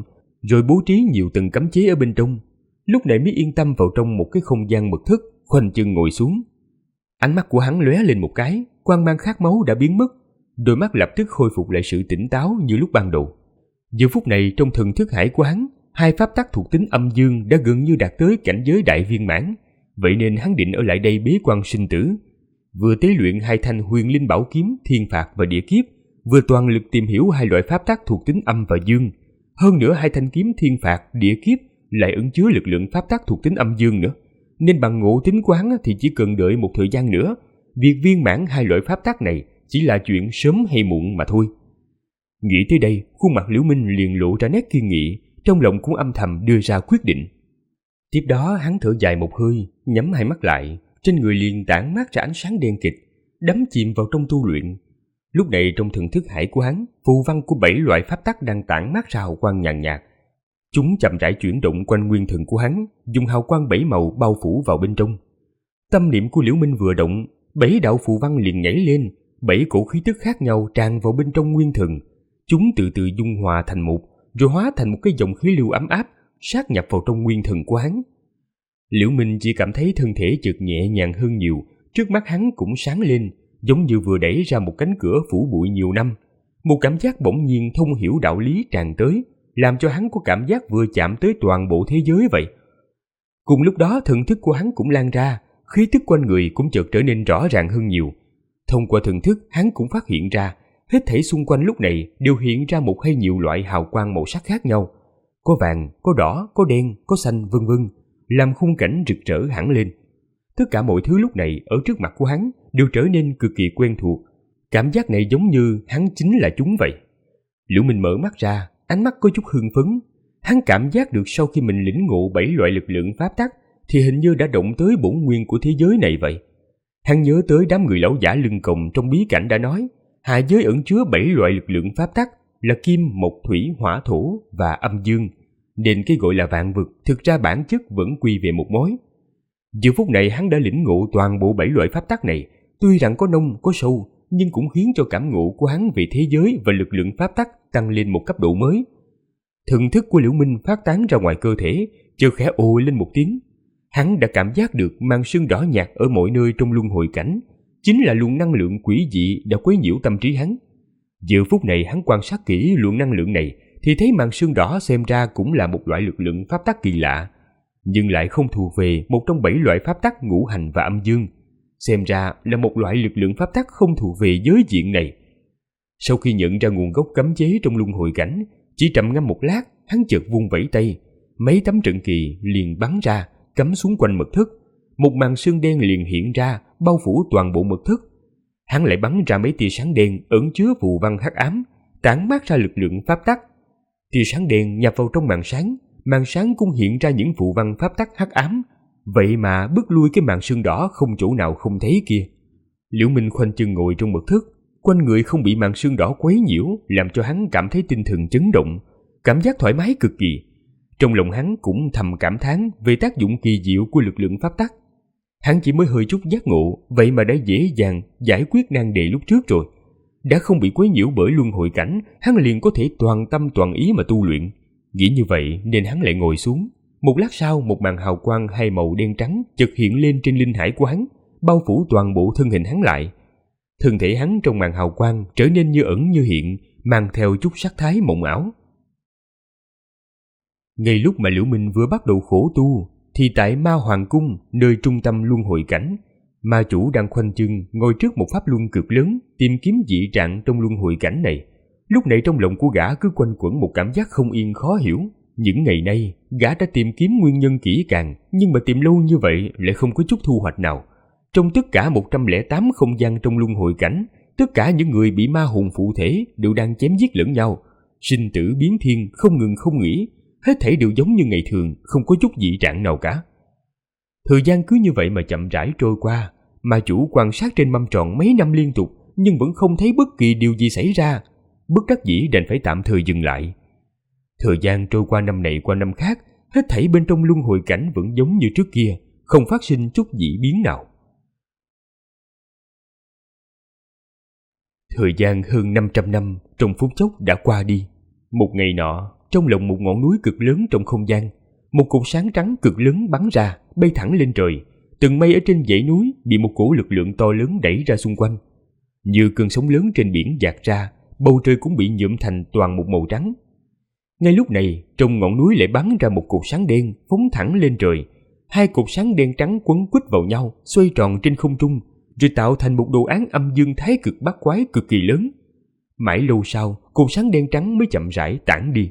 rồi bố trí nhiều tầng cấm chế ở bên trong. Lúc này mới yên tâm vào trong một cái không gian mật thất, khoanh chân ngồi xuống. Ánh mắt của hắn lóe lên một cái, quang mang khát máu đã biến mất, đôi mắt lập tức khôi phục lại sự tỉnh táo như lúc ban đầu. Giờ phút này trong thần thức hải của hắn, hai pháp tắc thuộc tính âm dương đã gần như đạt tới cảnh giới đại viên mãn, vậy nên hắn định ở lại đây bế quan sinh tử, vừa tế luyện hai thanh huyền linh bảo kiếm thiên phạt và địa kiếp, vừa toàn lực tìm hiểu hai loại pháp tắc thuộc tính âm và dương. Hơn nữa hai thanh kiếm thiên phạt, địa kiếp lại ẩn chứa lực lượng pháp tắc thuộc tính âm dương nữa, nên bằng ngộ tính của hắn thì chỉ cần đợi một thời gian nữa, việc viên mãn hai loại pháp tắc này chỉ là chuyện sớm hay muộn mà thôi. Nghĩ tới đây, khuôn mặt Liễu Minh liền lộ ra nét kiên nghị, trong lòng cũng âm thầm đưa ra quyết định. Tiếp đó hắn thở dài một hơi, nhắm hai mắt lại, trên người liền tản mát ra ánh sáng đen kịt, đắm chìm vào trong tu luyện. Lúc này trong thần thức hải của hắn, phù văn của 7 loại pháp tắc đang tản mát ra hào quang nhàn nhạt. Chúng chậm rãi chuyển động quanh nguyên thần của hắn, dùng hào quang 7 màu bao phủ vào bên trong. Tâm niệm của Liễu Minh vừa động, 7 đạo phù văn liền nhảy lên, 7 cổ khí tức khác nhau tràn vào bên trong nguyên thần. Chúng từ từ dung hòa thành một, rồi hóa thành một cái dòng khí lưu ấm áp, sát nhập vào trong nguyên thần của hắn. Liễu Minh chỉ cảm thấy thân thể chợt nhẹ nhàng hơn nhiều, trước mắt hắn cũng sáng lên, giống như vừa đẩy ra một cánh cửa phủ bụi nhiều năm. Một cảm giác bỗng nhiên thông hiểu đạo lý tràn tới, làm cho hắn có cảm giác vừa chạm tới toàn bộ thế giới vậy. Cùng lúc đó thần thức của hắn cũng lan ra, khí tức quanh người cũng chợt trở nên rõ ràng hơn nhiều. Thông qua thần thức, hắn cũng phát hiện ra, hết thảy xung quanh lúc này đều hiện ra một hay nhiều loại hào quang màu sắc khác nhau. Có vàng, có đỏ, có đen, có xanh, vân vân, làm khung cảnh rực rỡ hẳn lên. Tất cả mọi thứ lúc này ở trước mặt của hắn đều trở nên cực kỳ quen thuộc. Cảm giác này giống như hắn chính là chúng vậy. Liễu Minh mở mắt ra, ánh mắt có chút hưng phấn. Hắn cảm giác được sau khi mình lĩnh ngộ 7 loại lực lượng pháp tắc thì hình như đã động tới bổn nguyên của thế giới này vậy. Hắn nhớ tới đám người lão giả lưng còng trong bí cảnh đã nói, hạ giới ẩn chứa 7 loại lực lượng pháp tắc là kim, mộc, thủy, hỏa, thổ và âm dương, nên cái gọi là vạn vực thực ra bản chất vẫn quy về một mối. Giờ phút này hắn đã lĩnh ngộ toàn bộ 7 loại pháp tắc này, tuy rằng có nông có sâu, nhưng cũng khiến cho cảm ngộ của hắn về thế giới và lực lượng pháp tắc tăng lên một cấp độ mới. Thần thức của Liễu Minh phát tán ra ngoài cơ thể, chợt khẽ ồ lên một tiếng. Hắn đã cảm giác được màn sương đỏ nhạt ở mọi nơi trong luân hồi cảnh, chính là luồng năng lượng quỷ dị đã quấy nhiễu tâm trí hắn. Giờ phút này hắn quan sát kỹ luồng năng lượng này thì thấy màn sương đỏ xem ra cũng là một loại lực lượng pháp tắc kỳ lạ, nhưng lại không thuộc về một trong 7 loại pháp tắc ngũ hành và âm dương. Xem ra là một loại lực lượng pháp tắc không thuộc về giới diện này. Sau khi nhận ra nguồn gốc cấm chế trong luân hồi cảnh, chỉ trầm ngâm một lát, hắn chợt vung vẩy tay, mấy tấm trận kỳ liền bắn ra, cắm xuống quanh mật thất. Một màn sương đen liền hiện ra, bao phủ toàn bộ mật thất. Hắn lại bắn ra mấy tia sáng đen ẩn chứa phù văn hắc ám, tản mát ra lực lượng pháp tắc. Tia sáng đen nhập vào trong màn sáng cũng hiện ra những phù văn pháp tắc hắc ám, vậy mà bước lui cái màn sương đỏ không chỗ nào không thấy kia. Liễu Minh khoanh chân ngồi trong mật thất, quanh người không bị màn sương đỏ quấy nhiễu, làm cho hắn cảm thấy tinh thần chấn động, cảm giác thoải mái cực kỳ. Trong lòng hắn cũng thầm cảm thán về tác dụng kỳ diệu của lực lượng pháp tắc. Hắn chỉ mới hơi chút giác ngộ, vậy mà đã dễ dàng giải quyết nan đề lúc trước rồi. Đã không bị quấy nhiễu bởi luân hồi cảnh, hắn liền có thể toàn tâm toàn ý mà tu luyện. Nghĩ như vậy nên hắn lại ngồi xuống. Một lát sau, một màn hào quang hai màu đen trắng chợt hiện lên trên linh hải của hắn, bao phủ toàn bộ thân hình hắn lại. Thân thể hắn trong màn hào quang trở nên như ẩn như hiện, mang theo chút sắc thái mộng ảo. Ngay lúc mà Liễu Minh vừa bắt đầu khổ tu, thì tại Ma Hoàng Cung, nơi trung tâm luân hồi cảnh, ma chủ đang khoanh chân ngồi trước một pháp luân cực lớn, tìm kiếm dị trạng trong luân hồi cảnh này. Lúc này trong lòng của gã cứ quanh quẩn một cảm giác không yên khó hiểu. Những ngày nay, gã đã tìm kiếm nguyên nhân kỹ càng, nhưng mà tìm lâu như vậy lại không có chút thu hoạch nào. Trong tất cả 108 không gian trong luân hồi cảnh, tất cả những người bị ma hồn phụ thể đều đang chém giết lẫn nhau, sinh tử biến thiên không ngừng không nghỉ, hết thảy đều giống như ngày thường, không có chút dị trạng nào cả. Thời gian cứ như vậy mà chậm rãi trôi qua, ma chủ quan sát trên mâm tròn mấy năm liên tục nhưng vẫn không thấy bất kỳ điều gì xảy ra, bất đắc dĩ đành phải tạm thời dừng lại. Thời gian trôi qua năm này qua năm khác, hết thảy bên trong luân hồi cảnh vẫn giống như trước kia, không phát sinh chút dị biến nào. Thời gian hơn 500 năm trong phút chốc đã qua đi. Một ngày nọ, trong lòng một ngọn núi cực lớn trong không gian, một cột sáng trắng cực lớn bắn ra, bay thẳng lên trời. Từng mây ở trên dãy núi bị một cổ lực lượng to lớn đẩy ra xung quanh. Như cơn sóng lớn trên biển dạt ra, bầu trời cũng bị nhuộm thành toàn một màu trắng. Ngay lúc này, trong ngọn núi lại bắn ra một cột sáng đen phóng thẳng lên trời. Hai cột sáng đen trắng quấn quýt vào nhau, xoay tròn trên không trung, rồi tạo thành một đồ án âm dương thái cực bát quái cực kỳ lớn. Mãi lâu sau, cột sáng đen trắng mới chậm rãi tản đi.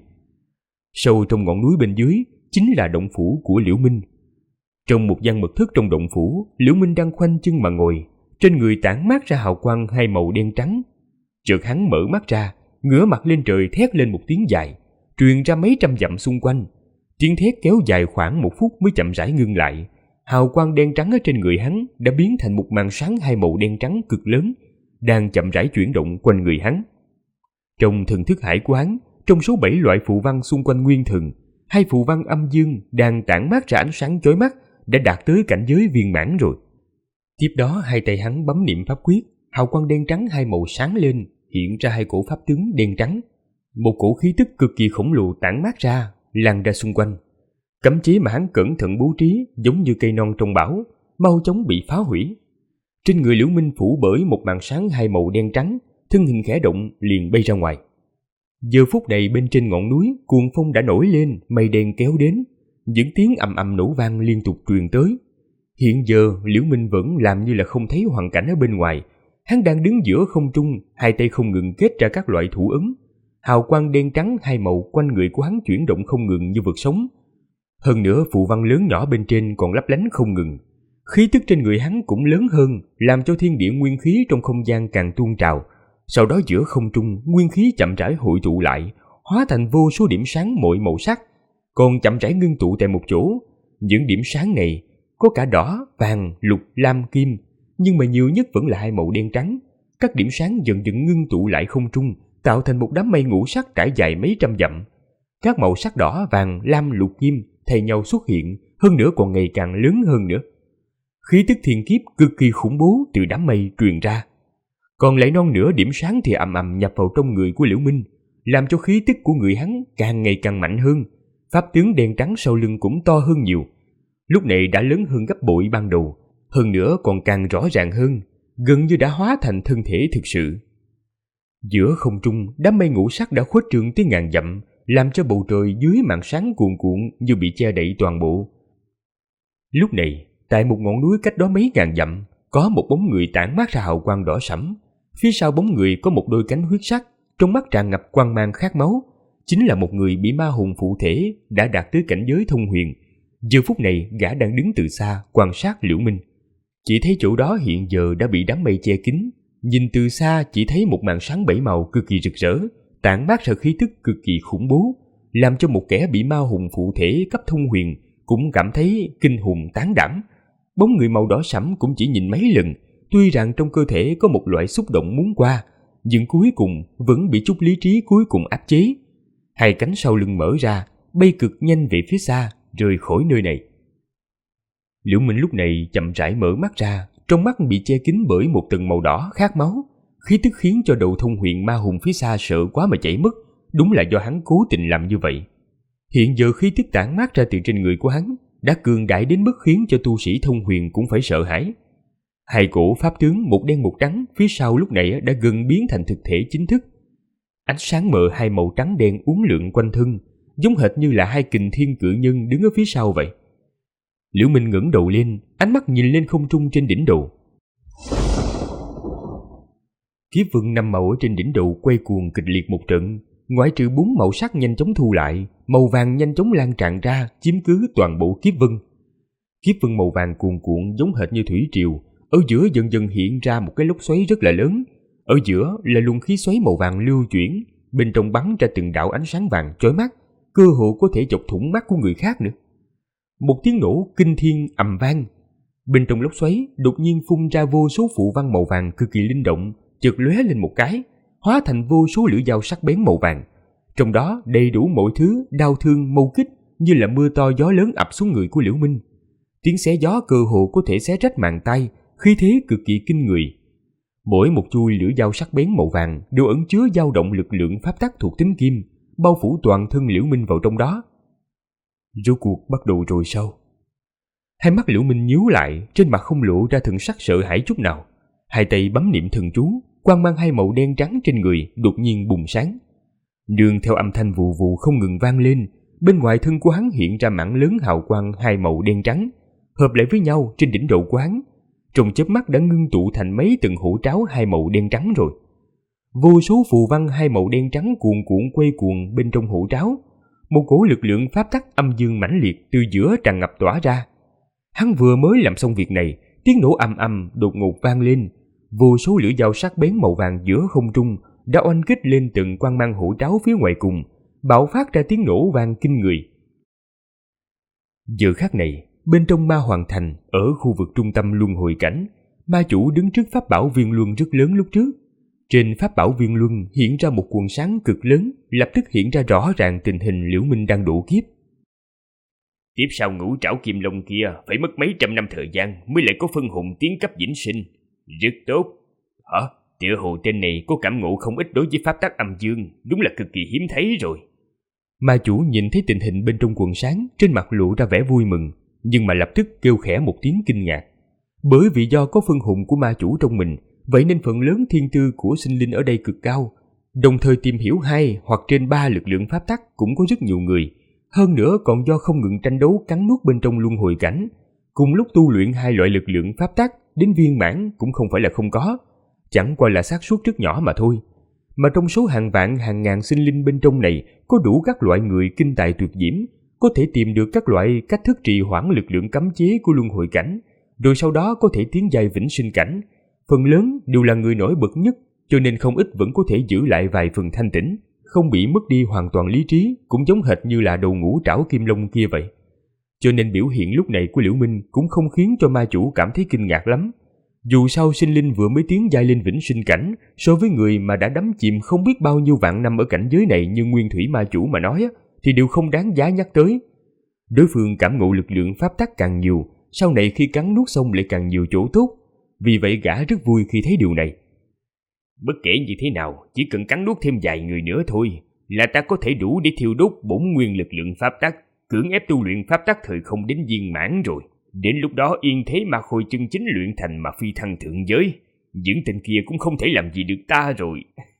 Sâu trong ngọn núi bên dưới chính là động phủ của Liễu Minh. Trong một gian mật thất trong động phủ, Liễu Minh đang khoanh chân mà ngồi, trên người tản mát ra hào quang hai màu đen trắng. Chợt hắn mở mắt ra, ngửa mặt lên trời thét lên một tiếng dài, truyền ra mấy trăm dặm xung quanh. Tiếng thét kéo dài khoảng 1 phút mới chậm rãi ngưng lại. Hào quang đen trắng ở trên người hắn đã biến thành một màn sáng hai màu đen trắng cực lớn, đang chậm rãi chuyển động quanh người hắn. Trong thần thức hải của hắn, trong số 7 loại phù văn xung quanh nguyên thần, 2 phù văn âm dương đang tản mát ra ánh sáng chói mắt đã đạt tới cảnh giới viên mãn rồi. Tiếp đó hai tay hắn bấm niệm pháp quyết, hào quang đen trắng hai màu sáng lên, hiện ra 2 cổ pháp tướng đen trắng. Một cổ khí tức cực kỳ khổng lồ tản mát ra, lan ra xung quanh. Cấm chế mà hắn cẩn thận bố trí giống như cây non trong bão, mau chóng bị phá hủy. Trên người Liễu Minh phủ bởi một màn sáng hai màu đen trắng, thân hình khẽ động liền bay ra ngoài. Giờ phút này bên trên ngọn núi, cuồng phong đã nổi lên, mây đen kéo đến, những tiếng ầm ầm nổ vang liên tục truyền tới. Hiện giờ Liễu Minh vẫn làm như là không thấy hoàn cảnh ở bên ngoài. Hắn đang đứng giữa không trung, hai tay không ngừng kết ra các loại thủ ấn. Hào quang đen trắng hai màu quanh người của hắn chuyển động không ngừng như vực sống. Hơn nữa phù văn lớn nhỏ bên trên còn lấp lánh không ngừng. Khí tức trên người hắn cũng lớn hơn, làm cho thiên địa nguyên khí trong không gian càng tuôn trào. Sau đó giữa không trung, nguyên khí chậm rãi hội tụ lại, hóa thành vô số điểm sáng mọi màu sắc, còn chậm rãi ngưng tụ tại một chỗ. Những điểm sáng này có cả đỏ, vàng, lục, lam, kim, nhưng mà nhiều nhất vẫn là hai màu đen trắng. Các điểm sáng dần dần ngưng tụ lại không trung, tạo thành một đám mây ngũ sắc trải dài mấy trăm dặm. Các màu sắc đỏ, vàng, lam, lục, kim thay nhau xuất hiện, hơn nữa còn ngày càng lớn hơn nữa. Khí tức thiên kiếp cực kỳ khủng bố từ đám mây truyền ra. Còn lại non nửa điểm sáng thì ầm ầm nhập vào trong người của Liễu Minh, làm cho khí tức của người hắn càng ngày càng mạnh hơn. Pháp tướng đen trắng sau lưng cũng to hơn nhiều, lúc này đã lớn hơn gấp bội ban đầu, hơn nữa còn càng rõ ràng hơn, gần như đã hóa thành thân thể thực sự. Giữa không trung, đám mây ngũ sắc đã khuếch trương tới ngàn dặm, làm cho bầu trời dưới màn sáng cuồn cuộn như bị che đậy toàn bộ. Lúc này, tại một ngọn núi cách đó mấy ngàn dặm, có một bóng người tản mát ra hào quang đỏ sẫm. Phía sau bóng người có một đôi cánh huyết sắc, trong mắt tràn ngập quang mang khát máu. Chính là một người bị ma hồn phụ thể, đã đạt tới cảnh giới thông huyền. Giờ phút này gã đang đứng từ xa quan sát Liễu Minh. Chỉ thấy chỗ đó hiện giờ đã bị đám mây che kín. Nhìn từ xa chỉ thấy một màn sáng 7 màu cực kỳ rực rỡ, tản mát ra khí tức cực kỳ khủng bố, làm cho một kẻ bị ma hồn phụ thể cấp thông huyền cũng cảm thấy kinh hồn tán đảm. Bóng người màu đỏ sẫm cũng chỉ nhìn mấy lần, tuy rằng trong cơ thể có một loại xúc động muốn qua, nhưng cuối cùng vẫn bị chút lý trí cuối cùng áp chế. Hai cánh sau lưng mở ra, bay cực nhanh về phía xa, rời khỏi nơi này. Liễu Minh lúc này chậm rãi mở mắt ra, trong mắt bị che kín bởi một tầng màu đỏ khát máu. Khí tức khiến cho đầu thông huyền ma hồn phía xa sợ quá mà chạy mất, đúng là do hắn cố tình làm như vậy. Hiện giờ khí tức tản mát ra từ trên người của hắn đã cường đại đến mức khiến cho tu sĩ thông huyền cũng phải sợ hãi. Hai cổ pháp tướng một đen một trắng phía sau lúc này đã gần biến thành thực thể chính thức. Ánh sáng mờ hai màu trắng đen uốn lượn quanh thân, giống hệt như là hai kình thiên cự nhân đứng ở phía sau vậy. Liễu Minh ngẩng đầu lên, ánh mắt nhìn lên không trung trên đỉnh đầu. Kiếp vân 5 màu ở trên đỉnh đầu quay cuồng kịch liệt một trận, ngoại trừ 4 màu sắc nhanh chóng thu lại, màu vàng nhanh chóng lan tràn ra, chiếm cứ toàn bộ kiếp vân. Kiếp vân màu vàng cuồn cuộn giống hệt như thủy triều, ở giữa dần dần hiện ra một cái lốc xoáy rất là lớn. Ở giữa là luồng khí xoáy màu vàng lưu chuyển, bên trong bắn ra từng đạo ánh sáng vàng chói mắt, cơ hồ có thể chọc thủng mắt của người khác nữa. Một tiếng nổ kinh thiên ầm vang, bên trong lốc xoáy đột nhiên phun ra vô số phù văn màu vàng cực kỳ linh động, chợt lóe lên một cái, hóa thành vô số lưỡi dao sắc bén màu vàng. Trong đó đầy đủ mọi thứ đao thương mâu kích, như là mưa to gió lớn ập xuống người của Liễu Minh. Tiếng xé gió cơ hồ có thể xé rách màng tay, khí thế cực kỳ kinh người. Mỗi một chuôi lưỡi dao sắc bén màu vàng đều ẩn chứa dao động lực lượng pháp tắc thuộc tính kim, bao phủ toàn thân Liễu Minh vào trong đó. Rốt cuộc bắt đầu rồi sao? Hai mắt Liễu Minh nhíu lại, trên mặt không lộ ra thần sắc sợ hãi chút nào. Hai tay bấm niệm thần chú, quang mang hai màu đen trắng trên người đột nhiên bùng sáng. Nương theo âm thanh vù vù không ngừng vang lên, bên ngoài thân của hắn hiện ra mảng lớn hào quang hai màu đen trắng, hợp lại với nhau trên đỉnh đầu của hắn. Trong chớp mắt đã ngưng tụ thành mấy từng hũ tráo hai màu đen trắng rồi. Vô số phù văn hai màu đen trắng cuồn cuộn quay cuồng bên trong hũ tráo. Một cỗ lực lượng pháp tắc âm dương mãnh liệt từ giữa tràn ngập tỏa ra. Hắn vừa mới làm xong việc này, tiếng nổ ầm ầm đột ngột vang lên. Vô số lưỡi dao sắc bén màu vàng giữa không trung đã oanh kích lên từng quang mang hũ tráo phía ngoài cùng, bạo phát ra tiếng nổ vang kinh người. Giờ khắc này, bên trong Ma Hoàng Thành, ở khu vực trung tâm luân hồi cảnh, ma chủ đứng trước pháp bảo viên luân rất lớn lúc trước. Trên pháp bảo viên luân hiện ra một quần sáng cực lớn, lập tức hiện ra rõ ràng tình hình Liễu Minh đang độ kiếp. Tiếp sau ngũ trảo kim long kia phải mất mấy trăm năm thời gian mới lại có phân hồn tiến cấp vĩnh sinh. Rất tốt. Hả? Tựa hồ tên này có cảm ngộ không ít đối với pháp tắc âm dương, đúng là cực kỳ hiếm thấy rồi. Ma chủ nhìn thấy tình hình bên trong quần sáng, trên mặt lộ ra vẻ vui mừng, nhưng mà lập tức kêu khẽ một tiếng kinh ngạc. Bởi vì do có phân hồn của ma chủ trong mình, vậy nên phần lớn thiên tư của sinh linh ở đây cực cao. Đồng thời tìm hiểu 2 hoặc trên 3 lực lượng pháp tắc cũng có rất nhiều người. Hơn nữa còn do không ngừng tranh đấu cắn nuốt bên trong luân hồi cảnh, cùng lúc tu luyện 2 loại lực lượng pháp tắc đến viên mãn cũng không phải là không có, chẳng qua là xác suất rất nhỏ mà thôi. Mà trong số hàng vạn hàng ngàn sinh linh bên trong này có đủ các loại người kinh tài tuyệt diễm, có thể tìm được các loại cách thức trì hoãn lực lượng cấm chế của luân hồi cảnh, rồi sau đó có thể tiến giai vĩnh sinh cảnh. Phần lớn đều là người nổi bật nhất, cho nên không ít vẫn có thể giữ lại vài phần thanh tĩnh, không bị mất đi hoàn toàn lý trí, cũng giống hệt như là đầu ngũ trảo kim long kia vậy. Cho nên biểu hiện lúc này của Liễu Minh cũng không khiến cho ma chủ cảm thấy kinh ngạc lắm. Dù sao sinh linh vừa mới tiến giai lên vĩnh sinh cảnh, so với người mà đã đắm chìm không biết bao nhiêu vạn năm ở cảnh giới này như Nguyên Thủy ma chủ mà nói thì đều không đáng giá nhắc tới. Đối phương cảm ngộ lực lượng pháp tắc càng nhiều, sau này khi cắn nuốt xong lại càng nhiều chỗ tốt. Vì vậy gã rất vui khi thấy điều này. Bất kể như thế nào, chỉ cần cắn nuốt thêm vài người nữa thôi là ta có thể đủ để thiêu đốt bổn nguyên lực lượng pháp tắc, cưỡng ép tu luyện pháp tắc thời không đến viên mãn rồi. Đến lúc đó yên thế mà khôi chân chính luyện thành mà phi thăng thượng giới, những tên kia cũng không thể làm gì được ta rồi.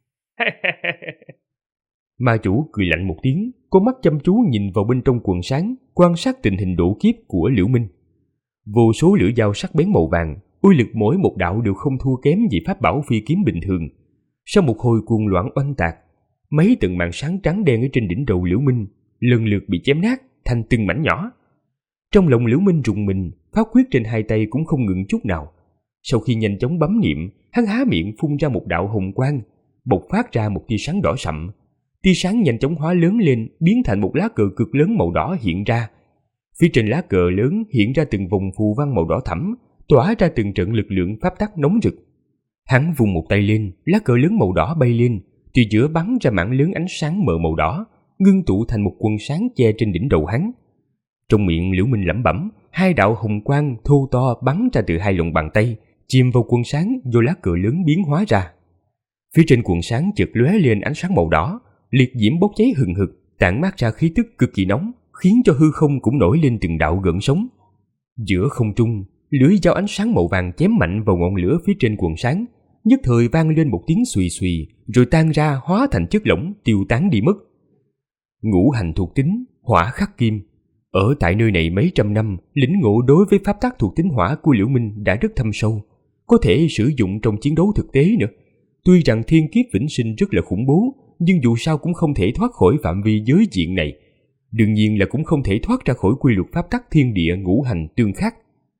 Ma chủ cười lạnh một tiếng, con mắt chăm chú nhìn vào bên trong quần sáng, quan sát tình hình độ kiếp của Liễu Minh. Vô số lưỡi dao sắc bén màu vàng, uy lực mỗi một đạo đều không thua kém gì pháp bảo phi kiếm bình thường. Sau một hồi cuồng loạn oanh tạc, mấy từng màn sáng trắng đen ở trên đỉnh đầu Liễu Minh lần lượt bị chém nát thành từng mảnh nhỏ. Trong lòng Liễu Minh rùng mình, pháp quyết trên 2 tay cũng không ngừng chút nào. Sau khi nhanh chóng bấm niệm, hắn há miệng phun ra một đạo hồng quang, bộc phát ra một tia sáng đỏ sậm. Tia sáng nhanh chóng hóa lớn lên, biến thành một lá cờ cực lớn màu đỏ hiện ra. Phía trên lá cờ lớn hiện ra từng vòng phù văn màu đỏ thẫm, tỏa ra từng trận lực lượng pháp tắc nóng rực. Hắn vung một tay lên, lá cờ lớn màu đỏ bay lên, từ giữa bắn ra mảng lớn ánh sáng mờ màu đỏ, ngưng tụ thành một quần sáng che trên đỉnh đầu hắn. Trong miệng Liễu Minh lẩm bẩm, 2 đạo hồng quang thô to bắn ra từ 2 lòng bàn tay, chìm vào quần sáng do lá cờ lớn biến hóa ra. Phía trên quần sáng chợt lóe lên ánh sáng màu đỏ, liệt diễm bốc cháy hừng hực, tản mát ra khí tức cực kỳ nóng, khiến cho hư không cũng nổi lên từng đạo gợn sóng. Giữa không trung, lưỡi dao ánh sáng màu vàng chém mạnh vào ngọn lửa phía trên quần sáng, nhất thời vang lên một tiếng xùy xùy, rồi tan ra hóa thành chất lỏng tiêu tán đi mất. Ngũ hành thuộc tính, hỏa khắc kim. Ở tại nơi này mấy trăm năm, lĩnh ngộ đối với pháp tắc thuộc tính hỏa của Liễu Minh đã rất thâm sâu, có thể sử dụng trong chiến đấu thực tế nữa. Tuy rằng thiên kiếp vĩnh sinh rất là khủng bố, nhưng dù sao cũng không thể thoát khỏi phạm vi giới diện này. Đương nhiên là cũng không thể thoát ra khỏi quy luật pháp tắc thiên địa ngũ hành tương khắc.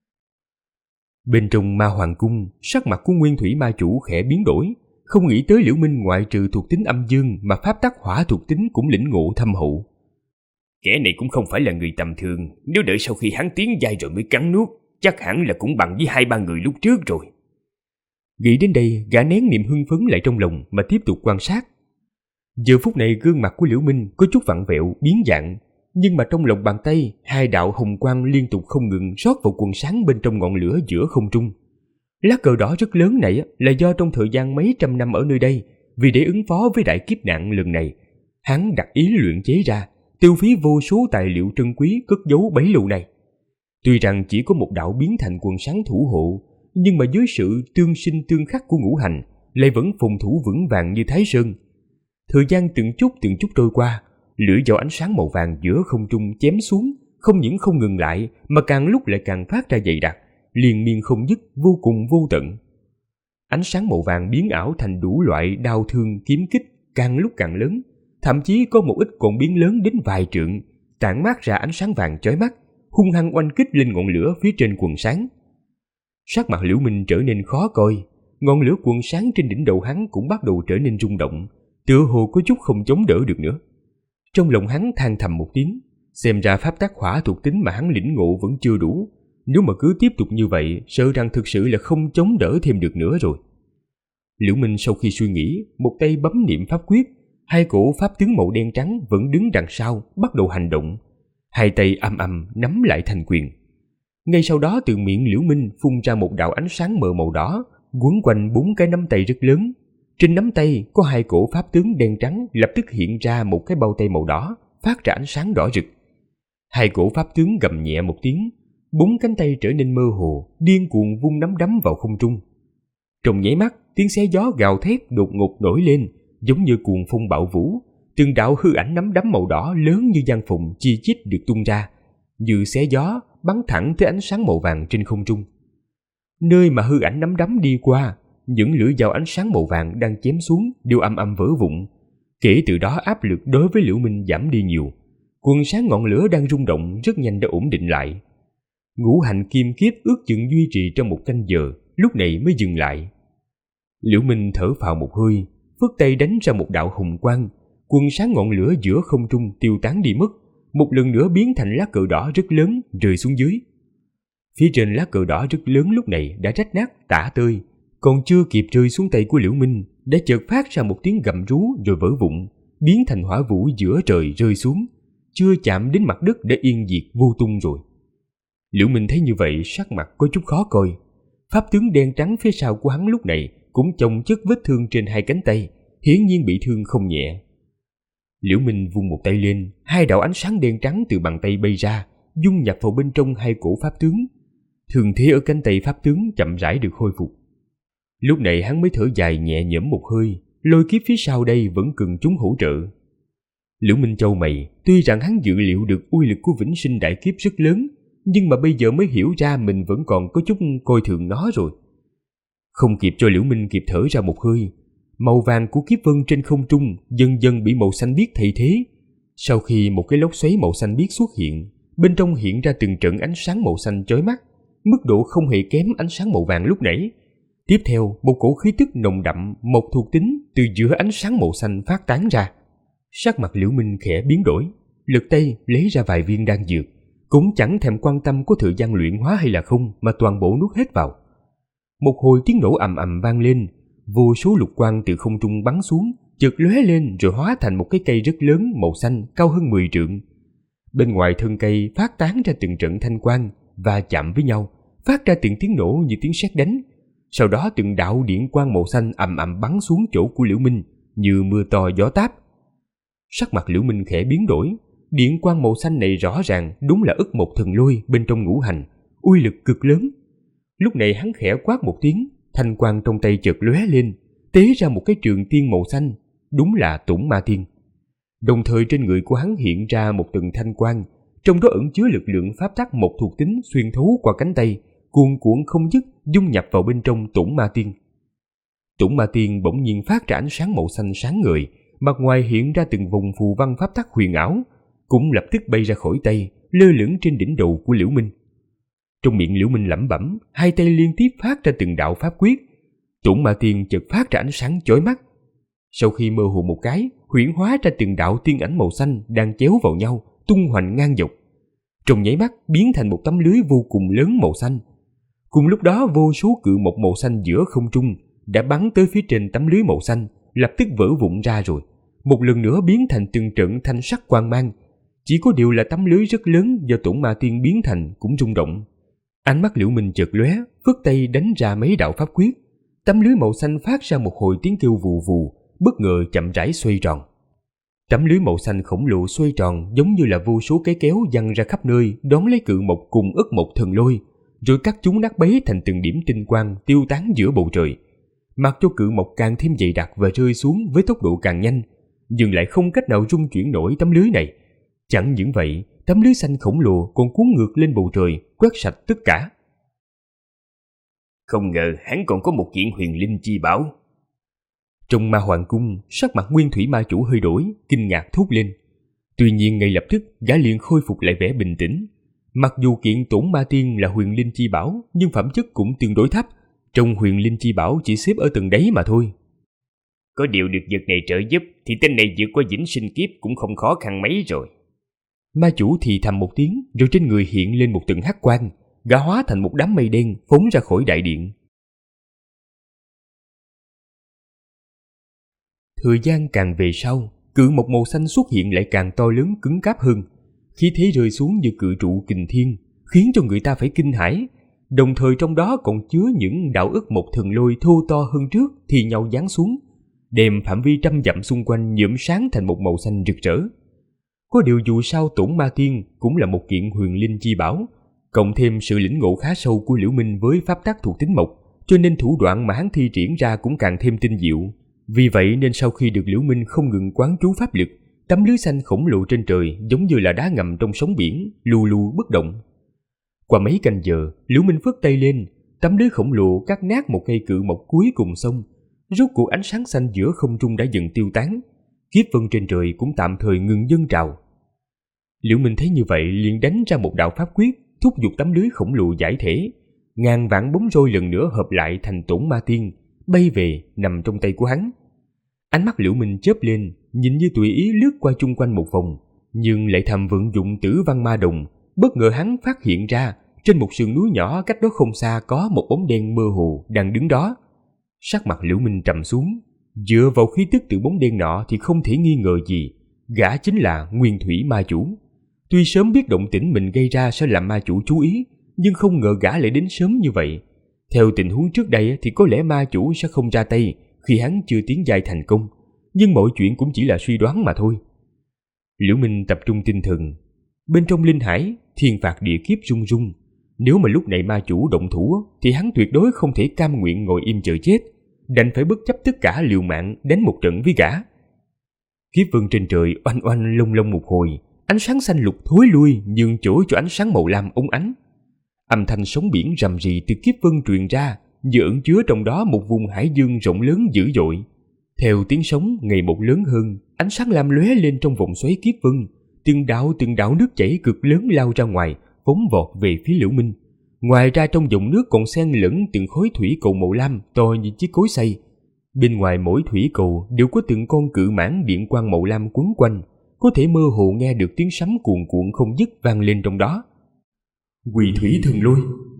Bên trong Ma Hoàng Cung, sắc mặt của Nguyên Thủy ma chủ khẽ biến đổi, không nghĩ tới Liễu Minh ngoại trừ thuộc tính âm dương mà pháp tắc hỏa thuộc tính cũng lĩnh ngộ thâm hậu. Kẻ này cũng không phải là người tầm thường, nếu đợi sau khi hắn tiến giai rồi mới cắn nuốt, chắc hẳn là cũng bằng với 2-3 người lúc trước rồi. Nghĩ đến đây, gã nén niềm hưng phấn lại trong lòng mà tiếp tục quan sát. Giờ phút này gương mặt của Liễu Minh có chút vặn vẹo, biến dạng, nhưng mà trong lòng bàn tay, 2 đạo hồng quang liên tục không ngừng rót vào quần sáng bên trong ngọn lửa giữa không trung. Lá cờ đỏ rất lớn này là do trong thời gian mấy trăm năm ở nơi đây, vì để ứng phó với đại kiếp nạn lần này, hắn đặt ý luyện chế ra, tiêu phí vô số tài liệu trân quý cất giấu bấy lâu nay. Tuy rằng chỉ có một đạo biến thành quần sáng thủ hộ, nhưng mà dưới sự tương sinh tương khắc của ngũ hành, lại vẫn phòng thủ vững vàng như Thái Sơn. Thời gian từng chút trôi qua, lưỡi dao ánh sáng màu vàng giữa không trung chém xuống, không những không ngừng lại mà càng lúc lại càng phát ra dày đặc, liên miên không dứt, vô cùng vô tận. Ánh sáng màu vàng biến ảo thành đủ loại đao thương kiếm kích, càng lúc càng lớn, thậm chí có một ít còn biến lớn đến vài trượng, tản mát ra ánh sáng vàng chói mắt, hung hăng oanh kích lên ngọn lửa phía trên quần sáng. Sắc mặt Liễu Minh trở nên khó coi, ngọn lửa quần sáng trên đỉnh đầu hắn cũng bắt đầu trở nên rung động, tựa hồ có chút không chống đỡ được nữa. Trong lòng hắn than thầm một tiếng, xem ra pháp tắc hỏa thuộc tính mà hắn lĩnh ngộ vẫn chưa đủ, nếu mà cứ tiếp tục như vậy, sợ rằng thực sự là không chống đỡ thêm được nữa rồi. Liễu Minh sau khi suy nghĩ, một tay bấm niệm pháp quyết, hai cổ pháp tướng màu đen trắng vẫn đứng đằng sau bắt đầu hành động, hai tay ầm ầm nắm lại thành quyền. Ngay sau đó từ miệng Liễu Minh phun ra một đạo ánh sáng mờ màu đỏ, quấn quanh 4 cái nắm tay rất lớn. Trên nắm tay có hai cổ pháp tướng đen trắng lập tức hiện ra một cái bao tay màu đỏ, phát ra ánh sáng đỏ rực. Hai cổ pháp tướng gầm nhẹ một tiếng, 4 cánh tay trở nên mơ hồ, điên cuồng vung nắm đấm vào không trung. Trong nháy mắt, tiếng xé gió gào thét đột ngột nổi lên, giống như cuồng phong bạo vũ. Từng đạo hư ảnh nắm đấm màu đỏ lớn như giăng phùng chi chít được tung ra, như xé gió bắn thẳng tới ánh sáng màu vàng trên không trung. Nơi mà hư ảnh nắm đấm đi qua, những lưỡi dao ánh sáng màu vàng đang chém xuống đều ầm ầm vỡ vụn. Kể từ đó áp lực đối với Liễu Minh giảm đi nhiều. Quần sáng ngọn lửa đang rung động rất nhanh đã ổn định lại. Ngũ hành kim kiếp ước chừng duy trì trong 1 canh giờ, lúc này mới dừng lại. Liễu Minh thở phào một hơi, phất tay đánh ra một đạo hùng quang, quần sáng ngọn lửa giữa không trung tiêu tán đi mất, một lần nữa biến thành lá cờ đỏ rất lớn rơi xuống dưới. Phía trên lá cờ đỏ rất lớn lúc này đã rách nát tả tơi, còn chưa kịp rơi xuống tay của Liễu Minh đã chợt phát ra một tiếng gầm rú rồi vỡ vụn, biến thành hỏa vũ giữa trời rơi xuống, chưa chạm đến mặt đất đã yên diệt vô tung rồi. Liễu Minh thấy như vậy sắc mặt có chút khó coi. Pháp tướng đen trắng phía sau của hắn lúc này cũng chồng chất vết thương trên hai cánh tay, hiển nhiên bị thương không nhẹ. Liễu Minh vung một tay lên, hai đạo ánh sáng đen trắng từ bàn tay bay ra, dung nhập vào bên trong hai cổ pháp tướng. Thương thế ở cánh tay pháp tướng chậm rãi được khôi phục. Lúc này hắn mới thở dài nhẹ nhõm một hơi, lôi kiếp phía sau đây vẫn cần chúng hỗ trợ. Liễu Minh chau mày, tuy rằng hắn dự liệu được uy lực của vĩnh sinh đại kiếp rất lớn, nhưng mà bây giờ mới hiểu ra mình vẫn còn có chút coi thường nó rồi. Không kịp cho Liễu Minh kịp thở ra một hơi, màu vàng của kiếp vân trên không trung dần dần bị màu xanh biếc thay thế. Sau khi một cái lốc xoáy màu xanh biếc xuất hiện, bên trong hiện ra từng trận ánh sáng màu xanh chói mắt, mức độ không hề kém ánh sáng màu vàng lúc nãy. Tiếp theo, một cổ khí tức nồng đậm mộc thuộc tính từ giữa ánh sáng màu xanh phát tán ra. Sắc mặt Liễu Minh khẽ biến đổi, lật tay lấy ra vài viên đan dược, cũng chẳng thèm quan tâm có thời gian luyện hóa hay là không mà toàn bộ nuốt hết vào. Một hồi tiếng nổ ầm ầm vang lên, vô số lục quang từ không trung bắn xuống, chợt lóe lên rồi hóa thành một cái cây rất lớn màu xanh cao hơn 10 trượng. Bên ngoài thân cây phát tán ra từng trận thanh quang và chạm với nhau, phát ra từng tiếng nổ như tiếng sét đánh. Sau đó từng đạo điện quang màu xanh ầm ầm bắn xuống chỗ của Liễu Minh như mưa to gió táp. Sắc mặt Liễu Minh khẽ biến đổi, điện quang màu xanh này rõ ràng đúng là ức một thần lôi bên trong ngũ hành, uy lực cực lớn. Lúc này hắn khẽ quát một tiếng, thanh quang trong tay chợt lóe lên, tế ra một cái trường tiên màu xanh, đúng là Tủng Ma Tiên. Đồng thời trên người của hắn hiện ra một tầng thanh quang, trong đó ẩn chứa lực lượng pháp tắc một thuộc tính xuyên thấu qua cánh tay, cuồn cuộn không dứt dung nhập vào bên trong Tủng Ma Tiên. Tủng Ma Tiên bỗng nhiên phát ra ánh sáng màu xanh sáng ngời, mặt ngoài hiện ra từng vùng phù văn pháp tắc huyền ảo, cũng lập tức bay ra khỏi tay, lơ lửng trên đỉnh đầu của Liễu Minh. Trong miệng Liễu Minh lẩm bẩm, hai tay liên tiếp phát ra từng đạo pháp quyết. Tủng Ma Tiên chợt phát ra ánh sáng chói mắt. Sau khi mơ hồ một cái, huyễn hóa ra từng đạo tiên ảnh màu xanh đang chéo vào nhau, tung hoành ngang dọc. Trong nháy mắt biến thành một tấm lưới vô cùng lớn màu xanh. Cùng lúc đó vô số cự mộc màu xanh giữa không trung đã bắn tới phía trên tấm lưới màu xanh, lập tức vỡ vụn ra rồi, một lần nữa biến thành từng trận thanh sắc quang mang. Chỉ có điều là tấm lưới rất lớn do Tủng Ma Tiên biến thành cũng rung động. Ánh mắt Liễu Minh chợt lóe, phất tay đánh ra mấy đạo pháp quyết. Tấm lưới màu xanh phát ra một hồi tiếng kêu vù vù, bất ngờ chậm rãi xoay tròn. Tấm lưới màu xanh khổng lồ xoay tròn giống như là vô số cái kéo giăng ra khắp nơi đón lấy cự mộc cùng ất mộc thần lôi, rồi cắt chúng nát bấy thành từng điểm tinh quang tiêu tán giữa bầu trời. Mặc cho cự mộc càng thêm dày đặc và rơi xuống với tốc độ càng nhanh, nhưng lại không cách nào rung chuyển nổi tấm lưới này. Chẳng những vậy, tấm lưới xanh khổng lồ còn cuốn ngược lên bầu trời, quét sạch tất cả. Không ngờ hắn còn có một kiện huyền linh chi bảo. Trong Ma Hoàng Cung, sắc mặt Nguyên Thủy Ma Chủ hơi đổi, kinh ngạc thốt lên. Tuy nhiên ngay lập tức, gã liền khôi phục lại vẻ bình tĩnh. Mặc dù kiện Tổn Ma Tiên là huyền linh chi bảo, nhưng phẩm chất cũng tương đối thấp. Trong huyền linh chi bảo chỉ xếp ở tầng đáy mà thôi. Có điều được vật này trợ giúp thì tên này vượt qua vĩnh sinh kiếp cũng không khó khăn mấy rồi. Ma Chủ thì thầm một tiếng, rồi trên người hiện lên một tầng hắc quang, gã hóa thành một đám mây đen phóng ra khỏi đại điện. Thời gian càng về sau, cự mộc màu xanh xuất hiện lại càng to lớn cứng cáp hơn. Khí thế rơi xuống như cự trụ kình thiên, khiến cho người ta phải kinh hãi. Đồng thời trong đó còn chứa những đạo ức mộc thần lôi thô to hơn trước thì nhau giáng xuống, đem phạm vi 100 dặm xung quanh nhuộm sáng thành một màu xanh rực rỡ. Có điều dù sao Tổn Ma Tiên cũng là một kiện huyền linh chi bảo, cộng thêm sự lĩnh ngộ khá sâu của Liễu Minh với pháp tắc thuộc tính mộc, cho nên thủ đoạn mà hắn thi triển ra cũng càng thêm tinh diệu. Vì vậy nên sau khi được Liễu Minh không ngừng quán trú pháp lực, tấm lưới xanh khổng lồ trên trời giống như là đá ngầm trong sóng biển, lù lù bất động. Qua mấy canh giờ, Liễu Minh phất tay lên, tấm lưới khổng lồ cắt nát một cây cự mộc cuối cùng xong. Rốt cuộc ánh sáng xanh giữa không trung đã dần tiêu tán, kiếp vân trên trời cũng tạm thời ngừng dâng trào. Liễu Minh thấy như vậy liền đánh ra một đạo pháp quyết, thúc giục tấm lưới khổng lồ giải thể. Ngàn vạn bóng roi lần nữa hợp lại thành Tổn Ma Tiên, bay về nằm trong tay của hắn. Ánh mắt Liễu Minh chớp lên, nhìn như tùy ý lướt qua chung quanh một vòng, nhưng lại thầm vận dụng Tử Văn Ma Đồng. Bất ngờ hắn phát hiện ra trên một sườn núi nhỏ cách đó không xa có một bóng đen mơ hồ đang đứng đó. Sắc mặt Liễu Minh trầm xuống, dựa vào khí tức từ bóng đen nọ thì không thể nghi ngờ gì, gã chính là Nguyên Thủy Ma Chủ. Tuy sớm biết động tĩnh mình gây ra sẽ làm Ma Chủ chú ý, nhưng không ngờ gã lại đến sớm như vậy. Theo tình huống trước đây thì có lẽ Ma Chủ sẽ không ra tay khi hắn chưa tiến giai thành công, nhưng mọi chuyện cũng chỉ là suy đoán mà thôi. Liễu Minh tập trung tinh thần. Bên trong linh hải, thiên phạt địa kiếp rung rung. Nếu mà lúc này Ma Chủ động thủ thì hắn tuyệt đối không thể cam nguyện ngồi im chờ chết, đành phải bất chấp tất cả liều mạng đánh một trận với gã. Kiếp vân trên trời oanh oanh long long một hồi, ánh sáng xanh lục thối lui nhường chỗ cho ánh sáng màu lam óng ánh. Âm thanh sóng biển rầm rì từ kiếp vân truyền ra, như ẩn chứa trong đó một vùng hải dương rộng lớn dữ dội. Theo tiếng sóng ngày một lớn hơn, ánh sáng lam lóe lên trong vòng xoáy kiếp vân, từng đạo nước chảy cực lớn lao ra ngoài, phóng vọt về phía Liễu Minh. Ngoài ra trong dòng nước còn xen lẫn từng khối thủy cầu màu lam to như chiếc cối xay. Bên ngoài mỗi thủy cầu đều có từng con cự mãng điện quang màu lam quấn quanh, có thể mơ hồ nghe được tiếng sấm cuồn cuộn không dứt vang lên trong đó. Quỷ thủy thần lôi.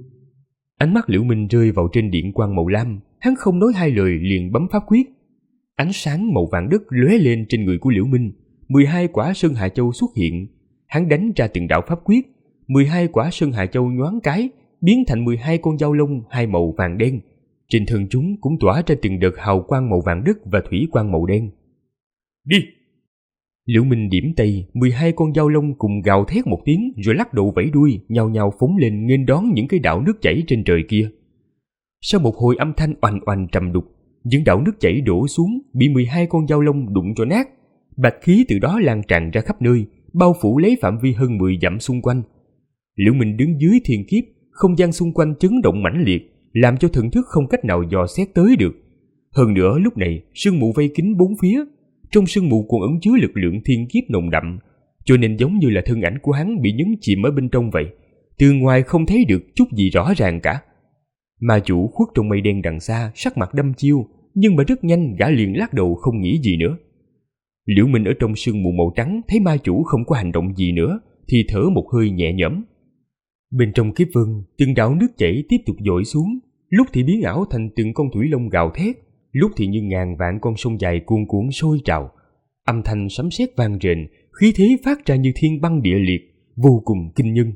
Ánh mắt Liễu Minh rơi vào trên điện quang màu lam, hắn không nói hai lời liền bấm pháp quyết. Ánh sáng màu vàng đất lóe lên trên người của Liễu Minh, 12 quả Sơn Hà Châu xuất hiện. Hắn đánh ra từng đạo pháp quyết, 12 quả Sơn Hà Châu nhoáng cái biến thành 12 con dao lông hai màu vàng đen. Trên thân chúng cũng tỏa ra từng đợt hào quang màu vàng đất và thủy quang màu đen. Đi! Liễu Minh điểm tay, 12 con dao lông cùng gào thét một tiếng rồi lắc đầu vẫy đuôi, nhao nhao phóng lên nghênh đón những cái đạo nước chảy trên trời kia. Sau một hồi âm thanh oanh oanh trầm đục, những đạo nước chảy đổ xuống, bị 12 con dao lông đụng cho nát. Bạch khí từ đó lan tràn ra khắp nơi, bao phủ lấy phạm vi hơn 10 dặm xung quanh. Liễu Minh đứng dưới thiên kiếp, không gian xung quanh chấn động mãnh liệt, làm cho thần thức không cách nào dò xét tới được. Hơn nữa lúc này sương mù vây kín bốn phía, trong sương mù còn ẩn chứa lực lượng thiên kiếp nồng đậm, cho nên giống như là thân ảnh của hắn bị nhấn chìm ở bên trong vậy, từ ngoài không thấy được chút gì rõ ràng cả. Ma Chủ khuất trong mây đen đằng xa, sắc mặt đăm chiêu, nhưng mà rất nhanh gã liền lắc đầu không nghĩ gì nữa. Liễu Minh ở trong sương mù màu trắng thấy Ma Chủ không có hành động gì nữa thì thở một hơi nhẹ nhõm. Bên trong kiếp vân, từng đạo nước chảy tiếp tục dội xuống, lúc thì biến ảo thành từng con thủy long gào thét, lúc thì như ngàn vạn con sông dài cuồn cuộn sôi trào. Âm thanh sấm sét vang rền, khí thế phát ra như thiên băng địa liệt, vô cùng kinh nhân.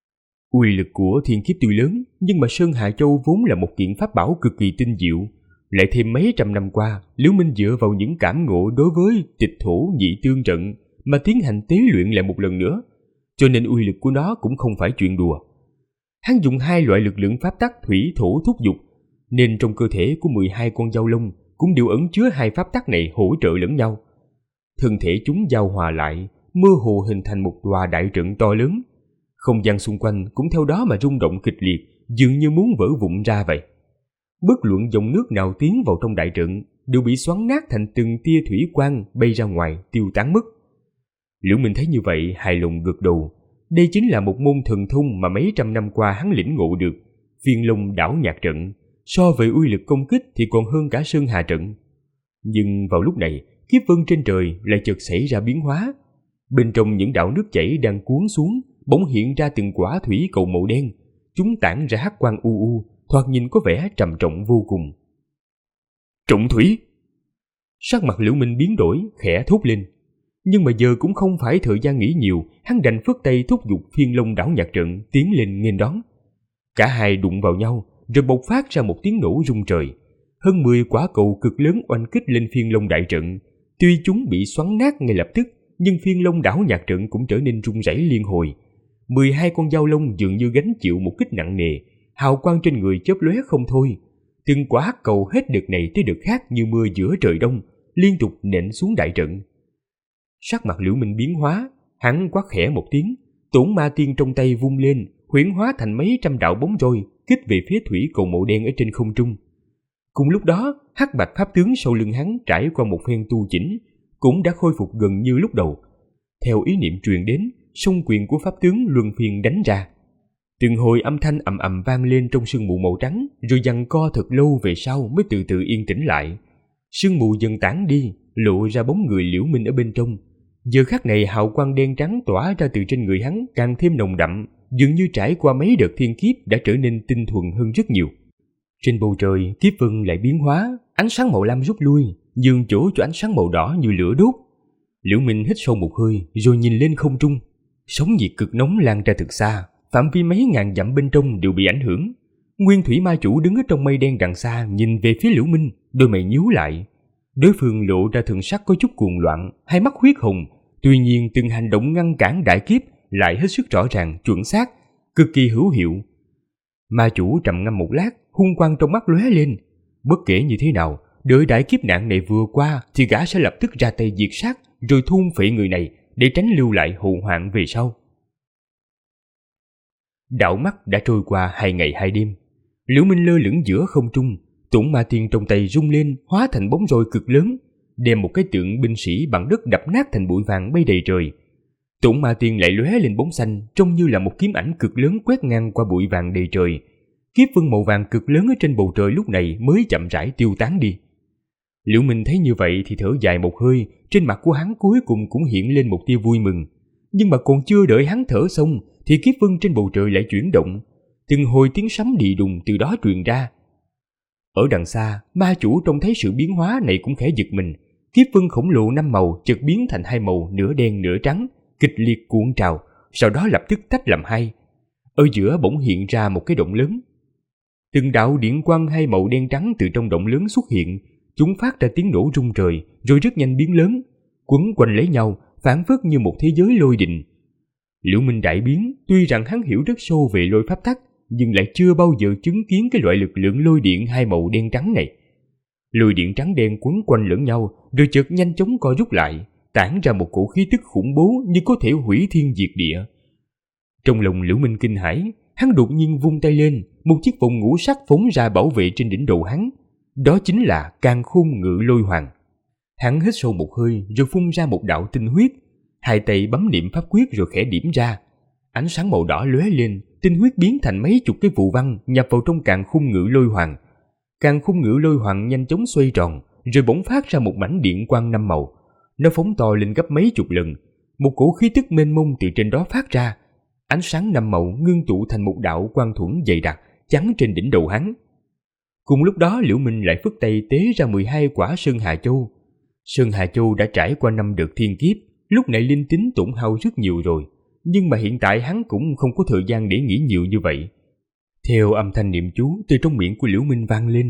Uy lực của thiên kiếp tuy lớn, nhưng mà Sơn Hà Châu vốn là một kiện pháp bảo cực kỳ tinh diệu. Lại thêm mấy trăm năm qua, Liễu Minh dựa vào những cảm ngộ đối với tịch thổ nhị tương trận mà tiến hành tế luyện lại một lần nữa, cho nên uy lực của nó cũng không phải chuyện đùa. Hắn dùng 2 loại lực lượng pháp tắc thủy thổ thúc dục, nên trong cơ thể của 12 con dao lông cũng đều ẩn chứa 2 pháp tắc này hỗ trợ lẫn nhau. Thân thể chúng giao hòa lại, mơ hồ hình thành một tòa đại trận to lớn. Không gian xung quanh cũng theo đó mà rung động kịch liệt, dường như muốn vỡ vụn ra vậy. Bất luận dòng nước nào tiến vào trong đại trận đều bị xoắn nát thành từng tia thủy quang bay ra ngoài tiêu tán mất. Liễu Minh thấy như vậy hài lòng gật đầu. Đây chính là một môn thần thông mà mấy trăm năm qua hắn lĩnh ngộ được, Phiên Long đảo nhạc trận. So về uy lực công kích thì còn hơn cả Sơn Hà trận. Nhưng vào lúc này, kiếp vân trên trời lại chợt xảy ra biến hóa. Bên trong những đạo nước chảy đang cuốn xuống, bỗng hiện ra từng quả thủy cầu màu đen. Chúng tản ra hắc quang u u, thoạt nhìn có vẻ trầm trọng vô cùng. Trọng thủy! Sắc mặt Liễu Minh biến đổi, khẽ thốt lên. Nhưng mà giờ cũng không phải thời gian nghĩ nhiều, hắn đành phất tay thúc giục Phiên Long đảo nhạc trận tiến lên nghênh đón. Cả hai đụng vào nhau, rồi bộc phát ra một tiếng nổ rung trời. Hơn 10 quả cầu cực lớn oanh kích lên Phiên Long đại trận. Tuy chúng bị xoắn nát ngay lập tức, nhưng Phiên Long đảo nhạc trận cũng trở nên rung rẩy liên hồi. 12 con dao lông dường như gánh chịu một kích nặng nề, hào quang trên người chớp lóe không thôi. Từng quả cầu hết đợt này tới đợt khác như mưa giữa trời đông, liên tục nện xuống đại trận. Sắc mặt Liễu Minh biến hóa, hắn quát khẽ một tiếng, Tổn Ma Tiên trong tay vung lên, huyễn hóa thành mấy trăm đạo bóng roi kích về phía thủy cầu màu đen ở trên không trung. Cùng lúc đó, hắc bạch pháp tướng sau lưng hắn trải qua một phen tu chỉnh, cũng đã khôi phục gần như lúc đầu. Theo ý niệm truyền đến, song quyền của pháp tướng luân phiên đánh ra. Từng hồi âm thanh ầm ầm vang lên trong sương mù màu trắng, rồi giằng co thật lâu về sau mới từ từ yên tĩnh lại. Sương mù dần tản đi, lộ ra bóng người Liễu Minh ở bên trong. Giờ khắc này hào quang đen trắng tỏa ra từ trên người hắn càng thêm nồng đậm, dường như trải qua mấy đợt thiên kiếp đã trở nên tinh thuần hơn rất nhiều. Trên bầu trời, kiếp vân lại biến hóa, ánh sáng màu lam rút lui, nhường chỗ cho ánh sáng màu đỏ như lửa đốt. Liễu Minh hít sâu một hơi, rồi nhìn lên không trung. Sóng nhiệt cực nóng lan ra thực xa, phạm vi mấy ngàn dặm bên trong đều bị ảnh hưởng. Nguyên Thủy Ma Chủ đứng ở trong mây đen đằng xa nhìn về phía Liễu Minh, đôi mày nhíu lại. Đối phương lộ ra thần sắc có chút cuồng loạn, hai mắt huyết hồng. Tuy nhiên từng hành động ngăn cản đại kiếp lại hết sức rõ ràng, chuẩn xác, cực kỳ hữu hiệu. Ma Chủ trầm ngâm một lát, hung quang trong mắt lóe lên. Bất kể như thế nào, đợi đại kiếp nạn này vừa qua thì gã sẽ lập tức ra tay diệt sát, rồi thôn phệ người này để tránh lưu lại hậu hoạn về sau. Đạo mắt đã trôi qua 2 ngày 2 đêm. Liễu Minh lơ lửng giữa không trung, Tổn Ma Tiên trong tay rung lên, hóa thành bóng roi cực lớn, đem một cái tượng binh sĩ bằng đất đập nát thành bụi vàng bay đầy trời. Tổn Ma Tiên lại lóe lên bóng xanh, trông như là một kiếm ảnh cực lớn quét ngang qua bụi vàng đầy trời. Kiếp vân màu vàng cực lớn ở trên bầu trời lúc này mới chậm rãi tiêu tán đi. Liễu Minh thấy như vậy thì thở dài một hơi, trên mặt của hắn cuối cùng cũng hiện lên một tia vui mừng. Nhưng mà còn chưa đợi hắn thở xong thì kiếp vân trên bầu trời lại chuyển động, từng hồi tiếng sấm đi đùng từ đó truyền ra. Ở đằng xa, Ma Chủ trông thấy sự biến hóa này cũng khẽ giật mình. Kiếp vân khổng lồ 5 màu chợt biến thành 2 màu nửa đen nửa trắng, kịch liệt cuộn trào, sau đó lập tức tách làm 2. Ở giữa bỗng hiện ra một cái động lớn. Từng đạo điện quang 2 màu đen trắng từ trong động lớn xuất hiện, chúng phát ra tiếng nổ rung trời, rồi rất nhanh biến lớn, quấn quanh lấy nhau, phảng phất như một thế giới lôi đình. Liễu Minh đại biến, tuy rằng hắn hiểu rất sâu về lôi pháp tắc, nhưng lại chưa bao giờ chứng kiến cái loại lực lượng lôi điện 2 màu đen trắng này. Lôi điện trắng đen quấn quanh lẫn nhau, rồi chợt nhanh chóng co rút lại, tản ra một cổ khí tức khủng bố như có thể hủy thiên diệt địa. Trong lòng Liễu Minh kinh hãi, hắn đột nhiên vung tay lên, một chiếc vòng ngũ sắc phóng ra bảo vệ trên đỉnh đầu hắn. Đó chính là Càn Khôn Ngự Lôi Hoàng. Hắn hít sâu một hơi rồi phun ra một đạo tinh huyết, hai tay bấm niệm pháp quyết rồi khẽ điểm ra. Ánh sáng màu đỏ lóe lên, tinh huyết biến thành mấy chục cái phù văn nhập vào trong Càn Khôn Ngự Lôi Hoàng. Càn Khôn Ngự Lôi Hoàng nhanh chóng xoay tròn, rồi bỗng phát ra một mảnh điện quang 5 màu. Nó phóng to lên gấp mấy chục lần, một cổ khí tức mênh mông từ trên đó phát ra. Ánh sáng 5 màu ngưng tụ thành một đạo quang thuẫn dày đặc chắn trên đỉnh đầu hắn. Cùng lúc đó Liễu Minh lại phất tay tế ra 12 quả Sơn Hà Châu. Sơn Hà Châu đã trải qua 5 đợt thiên kiếp, lúc này linh tính tổn hao rất nhiều rồi, nhưng mà hiện tại hắn cũng không có thời gian để nghĩ nhiều như vậy. Theo âm thanh niệm chú từ trong miệng của Liễu Minh vang lên,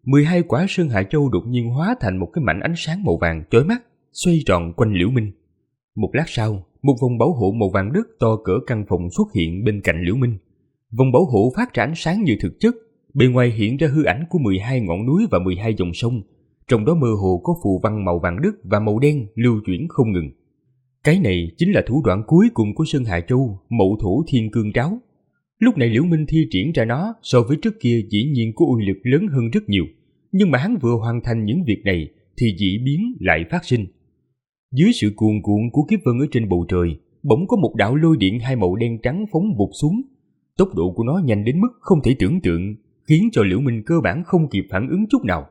12 quả Sơn Hà Châu đột nhiên hóa thành một cái mảnh ánh sáng màu vàng chói mắt, xoay tròn quanh Liễu Minh. Một lát sau, một vòng bảo hộ màu vàng đất to cỡ căn phòng xuất hiện bên cạnh Liễu Minh. Vòng bảo hộ phát ra ánh sáng như thực chất, bề ngoài hiện ra hư ảnh của 12 ngọn núi và 12 dòng sông, trong đó mơ hồ có phù văn màu vàng đất và màu đen lưu chuyển không ngừng. Cái này chính là thủ đoạn cuối cùng của Sơn Hà Châu, Mậu Thổ Thiên Cương Tráo. Lúc này Liễu Minh thi triển ra nó so với trước kia dĩ nhiên có uy lực lớn hơn rất nhiều, nhưng mà hắn vừa hoàn thành những việc này thì dị biến lại phát sinh. Dưới sự cuồn cuộn của kiếp vân ở trên bầu trời, bỗng có một đạo lôi điện hai màu đen trắng phóng vụt xuống. Tốc độ của nó nhanh đến mức không thể tưởng tượng, khiến cho Liễu Minh cơ bản không kịp phản ứng chút nào.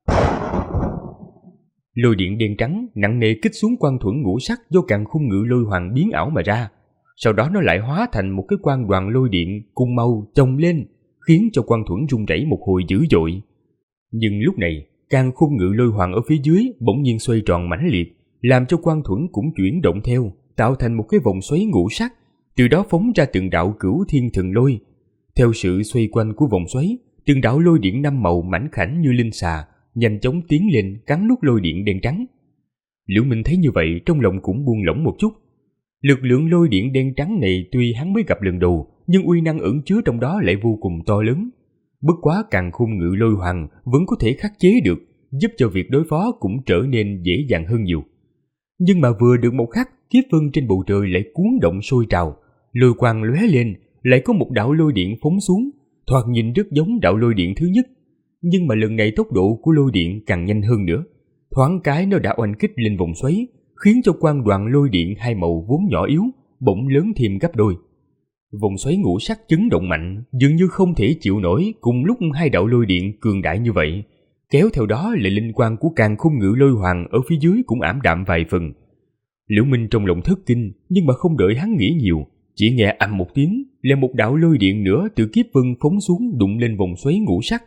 Lôi điện đen trắng nặng nề kích xuống Quang Thuẫn ngũ sắc do Càn Khôn Ngự Lôi Hoàng biến ảo mà ra. Sau đó nó lại hóa thành một cái quang đoàn lôi điện cùng màu chồng lên, khiến cho Quang Thuẫn rung rẩy một hồi dữ dội. Nhưng lúc này, Càn Khôn Ngự Lôi Hoàng ở phía dưới bỗng nhiên xoay tròn mãnh liệt, làm cho Quang Thuẫn cũng chuyển động theo, tạo thành một cái vòng xoáy ngũ sắc, từ đó phóng ra từng đạo Cửu Thiên Thần Lôi. Theo sự xoay quanh của vòng xoáy, từng đạo lôi điện năm màu mảnh khảnh như linh xà nhanh chóng tiến lên cắn nuốt lôi điện đen trắng. Liễu Minh thấy như vậy trong lòng cũng buông lỏng một chút. Lực lượng lôi điện đen trắng này tuy hắn mới gặp lần đầu, nhưng uy năng ẩn chứa trong đó lại vô cùng to lớn. Bất quá Càn Khôn Ngự Lôi Hoàng vẫn có thể khắc chế được, giúp cho việc đối phó cũng trở nên dễ dàng hơn nhiều. Nhưng mà vừa được một khắc, kiếp vân trên bầu trời lại cuốn động sôi trào, lôi quang lóe lên, lại có một đạo lôi điện phóng xuống, thoạt nhìn rất giống đạo lôi điện thứ nhất. Nhưng mà lần này tốc độ của lôi điện càng nhanh hơn nữa, thoáng cái nó đã oanh kích lên vòng xoáy, khiến cho quang đoàn lôi điện hai màu vốn nhỏ yếu bỗng lớn thêm gấp đôi. Vòng xoáy ngũ sắc chấn động mạnh, dường như không thể chịu nổi cùng lúc hai đạo lôi điện cường đại như vậy, kéo theo đó là linh quang của Càn Khôn Ngự Lôi Hoàng ở phía dưới cũng ảm đạm vài phần. Liễu Minh trong lòng thất kinh, nhưng mà không đợi hắn nghĩ nhiều, chỉ nghe ầm một tiếng, là một đạo lôi điện nữa từ kiếp vân phóng xuống đụng lên vòng xoáy ngũ sắc.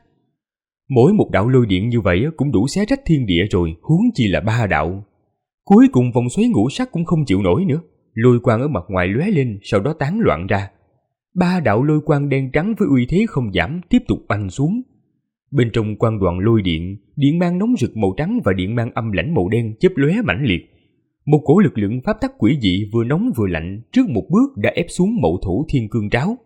Mỗi một đạo lôi điện như vậy cũng đủ xé rách thiên địa rồi, huống chi là 3 đạo. Cuối cùng vòng xoáy ngũ sắc cũng không chịu nổi nữa, lôi quang ở mặt ngoài lóe lên, sau đó tán loạn ra. 3 đạo lôi quang đen trắng với uy thế không giảm tiếp tục oanh xuống. Bên trong quang đoàn lôi điện, điện mang nóng rực màu trắng và điện mang âm lãnh màu đen chớp lóe mãnh liệt. Một cổ lực lượng pháp tắc quỷ dị vừa nóng vừa lạnh trước một bước đã ép xuống Mậu Thổ Thiên Cương Tráo.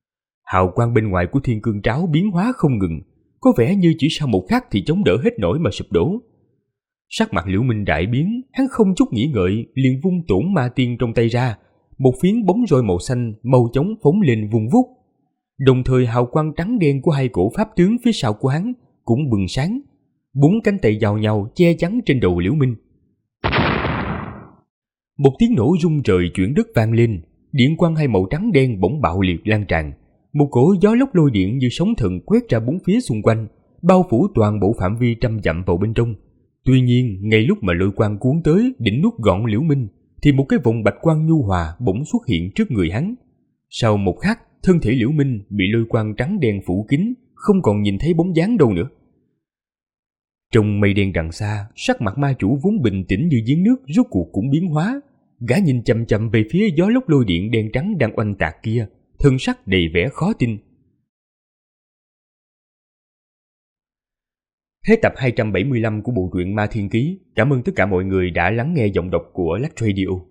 Hào quang bên ngoài của Thiên Cương Tráo biến hóa không ngừng, có vẻ như chỉ sau một khắc thì chống đỡ hết nổi mà sụp đổ. Sắc mặt Liễu Minh đại biến, hắn không chút nghĩ ngợi liền vung Tổn Ma Tiên trong tay ra, một phiến bóng roi màu xanh mau chóng phóng lên vung vút. Đồng thời hào quang trắng đen của hai cổ pháp tướng phía sau của hắn cũng bừng sáng, 4 cánh tay giao nhau che chắn trên đầu Liễu Minh. Một tiếng nổ rung trời chuyển đất vang lên, điện quang hai màu trắng đen bỗng bạo liệt lan tràn, một cổ gió lốc lôi điện như sóng thần quét ra bốn phía xung quanh, bao phủ toàn bộ phạm vi trăm dặm vào bên trong. Tuy nhiên, ngay lúc mà lôi quang cuốn tới định nuốt gọn Liễu Minh, thì một cái vòng bạch quang nhu hòa bỗng xuất hiện trước người hắn. Sau một khắc, thân thể Liễu Minh bị lôi quang trắng đen phủ kín, không còn nhìn thấy bóng dáng đâu nữa. Trong mây đen đằng xa, sắc mặt ma chủ vốn bình tĩnh như giếng nước rốt cuộc cũng biến hóa. Gã nhìn chằm chằm về phía gió lốc lôi điện đen trắng đang oanh tạc kia, thân sắc đầy vẻ khó tin. Hết tập 275 của bộ truyện Ma Thiên Ký. Cảm ơn tất cả mọi người đã lắng nghe giọng đọc của Lách Radio.